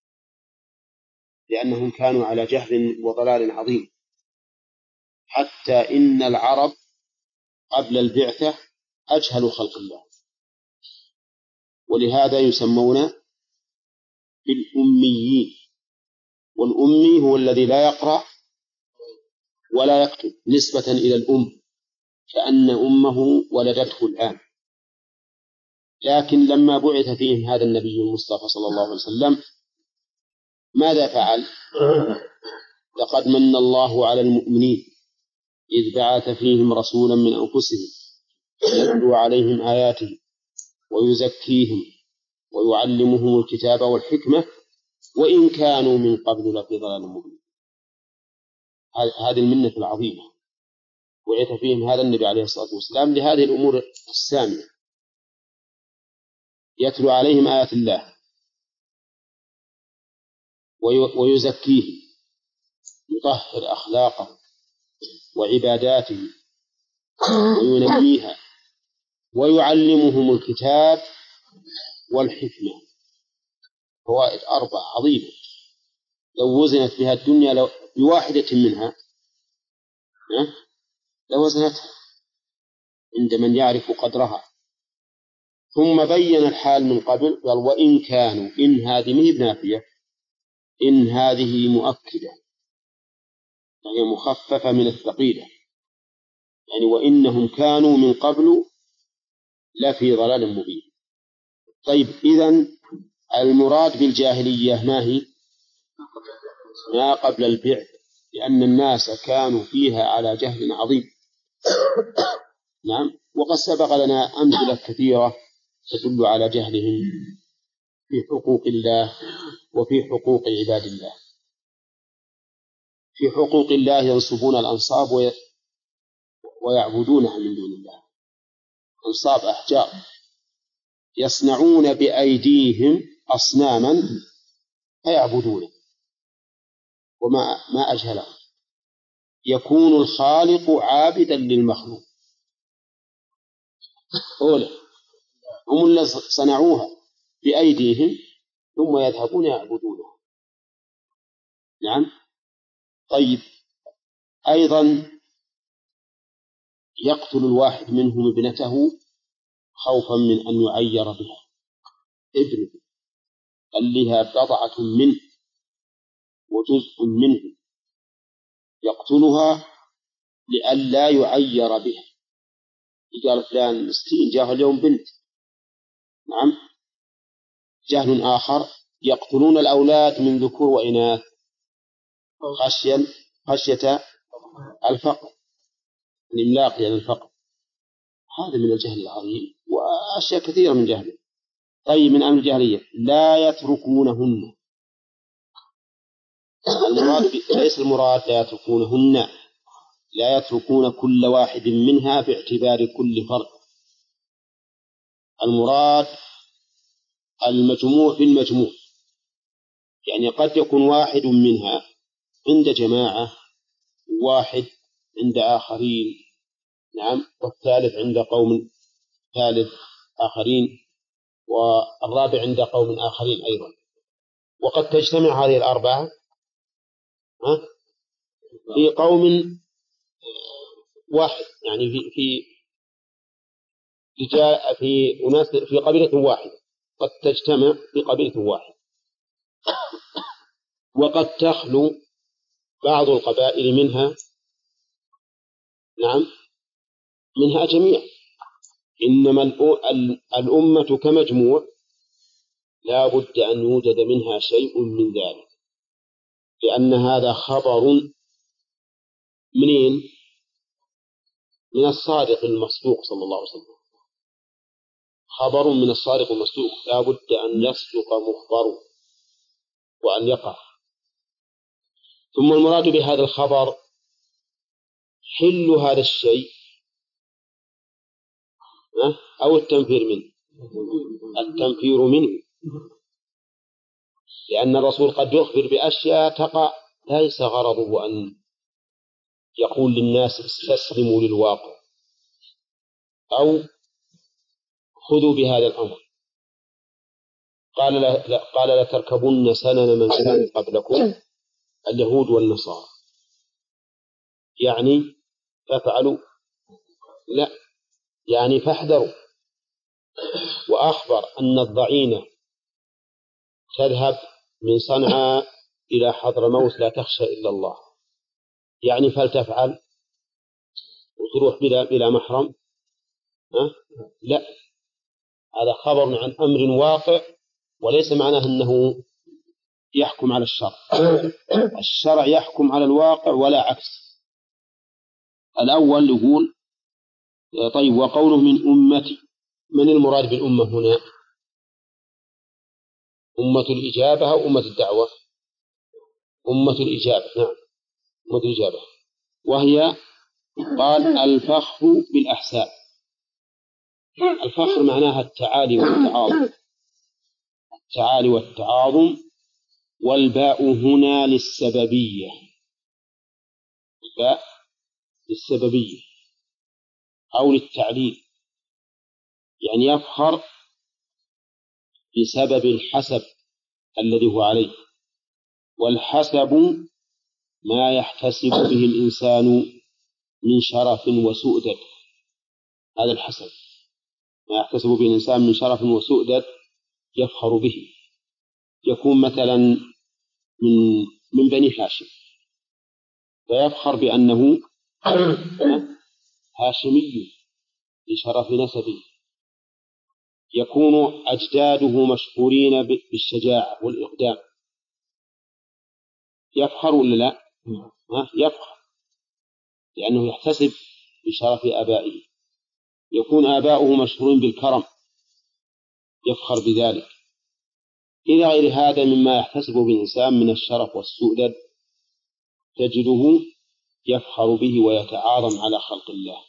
لأنهم كانوا على جهل وضلال عظيم، حتى إن العرب قبل البعثة أجهلوا خلق الله، ولهذا يسمون بالأميين. والأمي هو الذي لا يقرأ ولا يكتب نسبة إلى الأم، كأن أمه ولدته الآن. لكن لما بعث فيهم هذا النبي المصطفى صلى الله عليه وسلم ماذا فعل؟ لقد من الله على المؤمنين إذ بعث فيهم رسولا من أنفسهم يتلو عليهم آياته ويزكيهم ويعلمهم الكتاب والحكمة وإن كانوا من قبل لفي ضلال مبين. هذه المنة العظيمة، بعث فيهم هذا النبي عليه الصلاة والسلام لهذه الأمور السامية، يتلو عليهم آيات الله ويزكيهم، يطهر أخلاقهم وعباداتهم وينميها ويعلمهم الكتاب والحكمة. فوائد أربع عظيمة لو وزنت بها الدنيا لو بواحدة منها لوزنتها عند من يعرف قدرها. ثم بين الحال من قبل قال وإن كانوا، إن هذه مهي بنافية، إن هذه مؤكدة يعني مخففة من الثقيلة، يعني وإنهم كانوا من قبل لفي ضلال مبين. طيب إذن المراد بالجاهلية ما هي؟ ما قبل البعث، لأن الناس كانوا فيها على جهل عظيم. نعم، وقد سبق لنا أمثلة كثيرة تدل على جهلهم في حقوق الله وفي حقوق عباد الله. في حقوق الله ينصبون الأنصاب ويعبدونها من دون الله، أنصاب أحجار، يصنعون بأيديهم أصناما فيعبدونه وما ما أجهلهم. يكون الخالق عابدا للمخلوق، أولا هم الذين صنعوها بأيديهم ثم يذهبون يعبدونها. نعم. طيب أيضا يقتل الواحد منهم ابنته خوفا من أن يعير بها، ابنه لها بضعة منه وجزء منه يقتلها لئلا يعير بها. قال فلان مسكين جاه اليوم بنت. نعم. جهل آخر يقتلون الأولاد من ذكور وإناث خشيا خشية الفقر، الإملاق يعني الفقر. هذا من الجهل العظيم وأشياء كثيرة من جهله. طيب من أمر الجاهلية لا يتركونهن، المراد ليس المراد لا يتركونهن، لا يتركون كل واحد منها باعتبار كل فرد، المراد المجموع بالمجموع. يعني قد يكون واحد منها عند جماعة، واحد عند آخرين، نعم، والثالث عند قوم ثالث آخرين، والرابع عند قوم آخرين أيضا. وقد تجتمع هذه الأربعة في قوم واحد، يعني في في في أناس في قبيلة واحدة، قد تجتمع في قبيلة واحدة. وقد تخلو بعض القبائل منها نعم منها جميع، إنما الأمة كمجموع لا بد أن يوجد منها شيء من ذلك، لأن هذا خبر منين؟ من الصادق المصدوق صلى الله عليه وسلم، خبر من الصادق المصدوق لا بد أن يصدق مخبره وأن يقع. ثم المراد بهذا الخبر حل هذا الشيء أو التنفير منه، التنفير منه، لأن الرسول قد يخبر بأشياء تقع ليس غرضه أن يقول للناس استسلموا للواقع أو خذوا بهذا الأمر. قال لا قال لتركبن سنن من كان قبلكم اليهود والنصارى، يعني فافعلوا لا، يعني فاحذروا. وأخبر أن الضعينة تذهب من صنعاء إلى حضرموت لا تخشى إلا الله، يعني فلتفعل وتروح بلا, بلا محرم. أه؟ لا، هذا خبر عن أمر واقع، وليس معناه أنه يحكم على الشرع. الشرع يحكم على الواقع ولا عكس. الأول يقول طيب وقوله من أمتي، من المراد بالأمة هنا؟ أمة الإجابة أو أمة الدعوة؟ أمة الإجابة، نعم أمة الإجابة، وهي قال الفخر بالأحساب. الفخر معناها التعالي والتعاظم، التعالي والتعاظم، والباء هنا للسببية، الباء للسببية أو للتعليل، يعني يفخر بسبب الحسب الذي هو عليه. والحسب ما يحتسب به الإنسان من شرف وسؤدد، هذا الحسب ما يحتسب به الإنسان من شرف وسؤدد يفخر به. يكون مثلا من من بني هاشم فيفخر بأنه هاشمي لشرف نسبه. يكون أجداده مشهورين بالشجاعة والإقدام، يفخر ولا لا؟ يفخر لأنه يحتسب بشرف آبائه. يكون آباؤه مشهورين بالكرم، يفخر بذلك. إلى غير هذا مما يحتسبه الإنسان من الشرف والسؤدد تجده يفخر به ويتعاظم على خلق الله.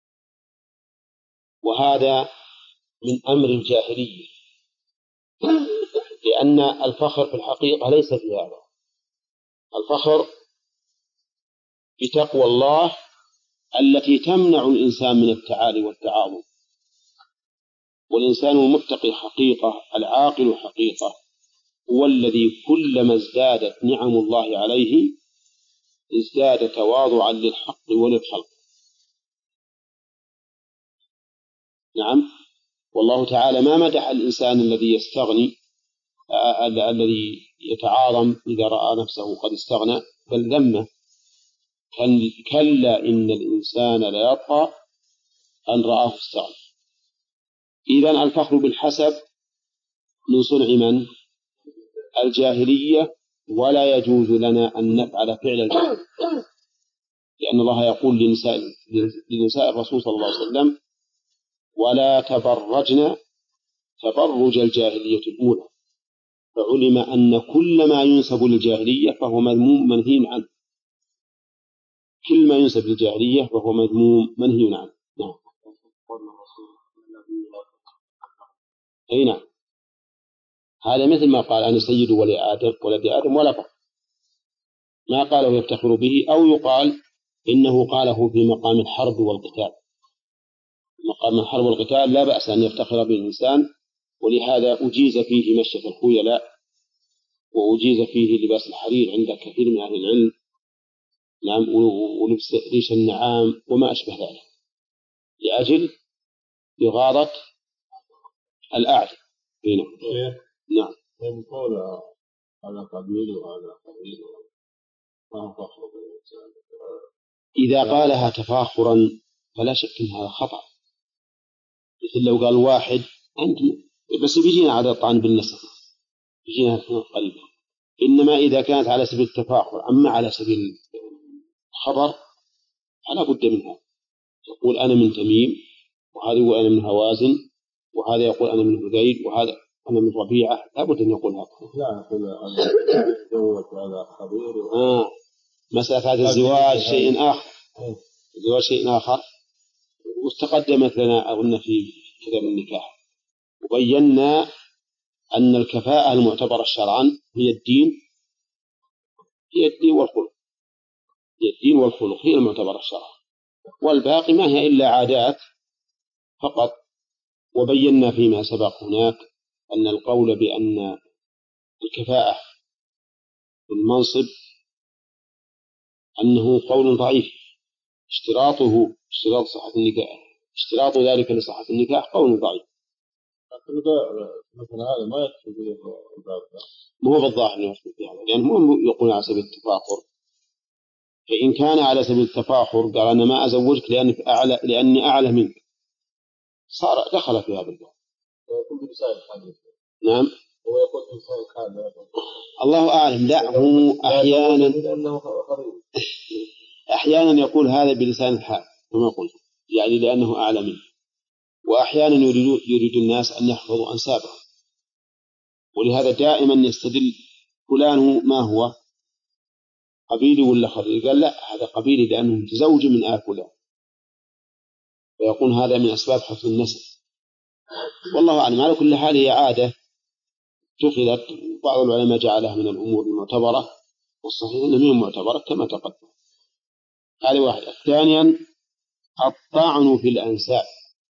وهذا من أمر الجاهلية، لأن الفخر في الحقيقة ليس في هذا. الفخر بتقوى الله التي تمنع الإنسان من التعالي والتعاظم. والإنسان المتقي حقيقة، العاقل حقيقة، هو الذي كلما ازدادت نعم الله عليه ازداد تواضعا للحق وللخلق. نعم، والله تعالى ما مدح الإنسان الذي يستغني آه الذي يتعاظم إذا رأى نفسه قد استغنى، بل ذمه. كلا إن الإنسان ليطغى أن رآه استغنى. إذن الفخر بالحسب من صنع من؟ الجاهلية، ولا يجوز لنا أن نفعل فعل الجاهلية، لأن الله يقول لنساء, لنساء الرسول صلى الله عليه وسلم ولا تبرجن تبرج الجاهلية الأولى، فعلم أن كل ما ينسب للجاهلية فهو مذموم منهي عنه. كل ما ينسب للجاهلية فهو مذموم منهي عنه. نعم. أي نعم، هذا مثل ما قال أنا سيد ولد آدم ولد آدم ولا فخر، ما قاله يفتخر به، أو يقال إنه قاله في مقام الحرب والقتال. مقام الحرب والقتال لا بأس أن يفتخر به الإنسان، ولهذا أجيز فيه مشية الخيلاء، وأجيز فيه لباس الحرير عند كثير من أهل العلم. نعم، ولبس ريش النعام وما أشبه ذلك، لأجل إغاظة الأعداء. نعم. من قول هذا قبيل وهذا قبيل إذا قالها تفاخرا فلا شك أن هذا خطأ، مثل لو قال واحد أنت بس بيجينا عادة طعن بالنسب، بيجينا قريبا. إنما إذا كانت على سبيل التفاخر أما على سبيل الخبر فلا بد منها. يقول أنا من تميم، وهذا يقول أنا من هوازن، وهذا يقول أنا من هذيل، وهذا أنا من ربيعة، لا بد أن يقول هذا. لا هذا زوج هذا خبير. آه مسألة هذا الزواج شيء آخر، الزواج شيء آخر. واستقدمت لنا أظن في كتاب النكاح وبينا أن الكفاءة المعتبرة شرعا هي الدين، هي الدين والخلق، هي الدين والخلق هي المعتبرة شرعا، والباقي ما هي إلا عادات فقط. وبينا فيما سبق هناك أن القول بأن الكفاءة في المنصب أنه قول ضعيف، اشتراطه اشتراط صحة النكاح، اشتراط ذلك لصحة النكاح قول ضعيف. مثل هذا ما يكفي به الباب، مو بالظاهر أنه يكفي به هذا، لأنه مو يقول على سبيل التفاخر. فإن كان على سبيل التفاخر قال أنا ما أزوجك لأنك أعلى، لأني أعلى منك، صار دخل في هذا الباب. ويكون بلسان الحديث. نعم. هو يقول بلسان الحال. الله أعلم. لا هو أحيانا لأنه خبير. أحيانا يقول هذا بلسان الحال كما قلت، يعني لأنه أعلى منه. وأحيانا يريد يريد الناس أن يحفظوا أنسابهم، ولهذا دائما يستدل فلان ما هو قبيلي ولا خريج، قال لا هذا قبيلي لأنه متزوج من آل فلان، ويكون هذا من أسباب حفظ النسب. والله أعلم. على كل حال هي عادة اتخذت، بعض العلماء جعلها من الأمور المعتبرة، والصحيح أنها من معتبرة كما تقدم. هذه واحدة. ثانيا الطعن في الأنساب.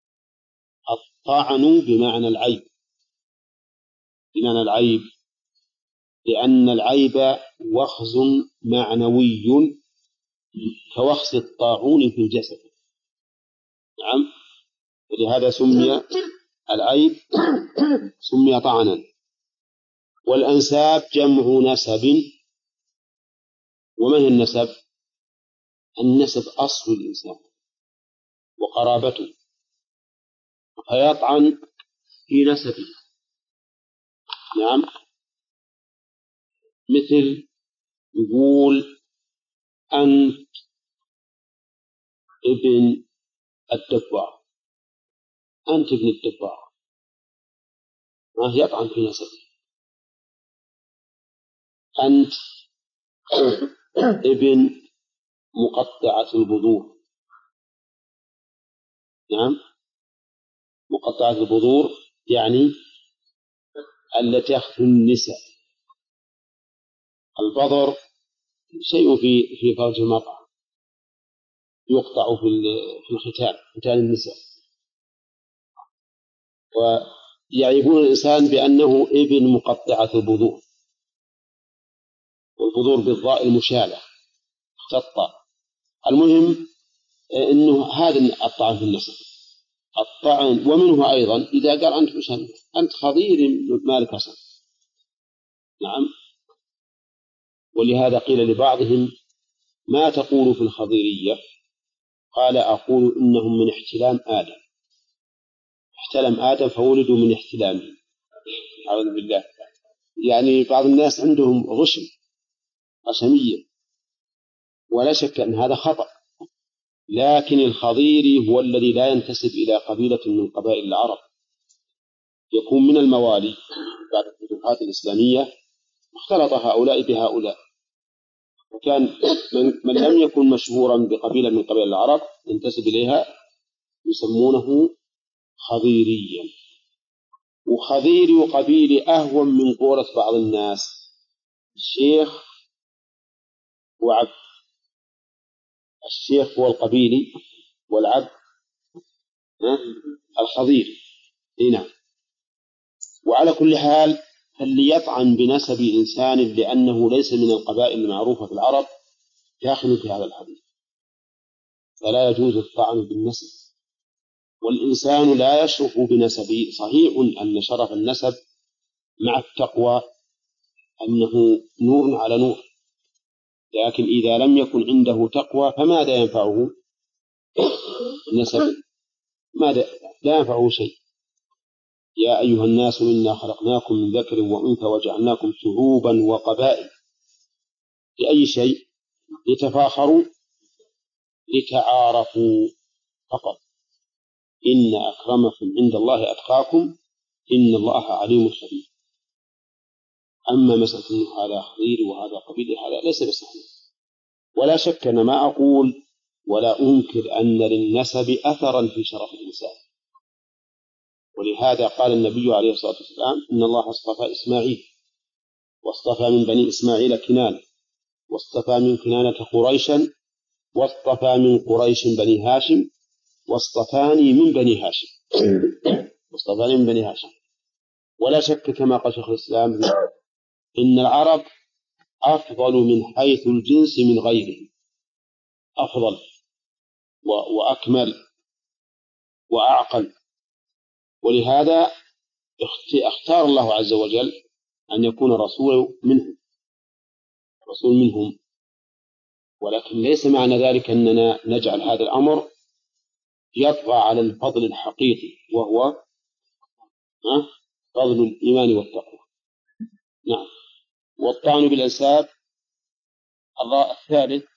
الطعن بمعنى العيب، بمعنى العيب، لأن العيب وخز معنوي كوخز الطاعون في الجسد. نعم. ولهذا سمي العيب سمي طعنا. والأنساب جمع نسب. وما هي النسب؟ النسب أصل الإنسان وقرابته، فيطعن في نسبه. نعم. مثل يقول أنت ابن الدبار، أنت ابن الدبار، ما يطعن في نسبه. أنت ابن مقطعة البذور. نعم. مقطعة البذور يعني التي يخفي النساء. البذر شيء في في فرج المرأة يقطع في في الختان، ختان النساء. ويعيبون الإنسان بأنه ابن مقطعة البذور، والبذور بالضاء المشالة خطة. المهم أنه هذا الطعن في النسب. الطعن ومنه أيضا إذا قال أنت مش أنت خضير مالك أصلا. نعم. ولهذا قيل لبعضهم ما تقول في الخضيرية؟ قال أقول إنهم من احتلام آدم، احتلم آدم فولدوا من احتلامه. أعوذ بالله. يعني بعض الناس عندهم غشم، غشمية، ولا شك أن هذا خطأ. لكن الخضيري هو الذي لا ينتسب إلى قبيلة من قبائل العرب، يكون من الموالي بعد الفتوحات الإسلامية، اختلط هؤلاء بهؤلاء، وكان من, من لم يكن مشهورا بقبيلة من قبائل العرب ينتسب إليها يسمونه خضيريا. وخضيري وقبيلي أهون من قولة بعض الناس الشيخ وعبد. الشيخ هو القبيلي والعبد الخضيري. هنا. وعلى كل حال فاللي يطعن بنسب إنسان لأنه ليس من القبائل المعروفة في العرب داخل في هذا الحديث، فلا يجوز الطعن بالنسب. والإنسان لا يشرف بنسبه. صحيح أن شرف النسب مع التقوى أنه نور على نور، لكن إذا لم يكن عنده تقوى فماذا ينفعه النسب؟ ماذا لا ينفعه شيء. يا أيها الناس إنا خلقناكم من ذكر وأنثى وجعلناكم شعوبا وقبائل لأي شيء؟ لتفاخروا لتعارفوا فقط. إن أكرمكم عند الله أتقاكم إن الله عليم خبير. أما مسألة هذا خضير وهذا قبيل هذا ليس بصحيح. ولا شك أن ما أقول ولا أنكر أن للنسب أثرا في شرف الإنسان، ولهذا قال النبي عليه الصلاة والسلام إن الله اصطفى إسماعيل واصطفى من بني إسماعيل كنانة واصطفى من كنانة قريشا واصطفى من قريش بني هاشم واصطفاني من بني هاشم واصطفاني من بني هاشم. ولا شك كما قال شيخ الإسلام إن العرب أفضل من حيث الجنس من غيره، أفضل وأكمل وأعقل. ولهذا اختار الله عز وجل أن يكون رسول منهم رسول منهم ولكن ليس معنى ذلك أننا نجعل هذا الأمر يطغى على الفضل الحقيقي وهو فضل الإيمان والتقوى. نعم. والطعن بالأنساب الثالث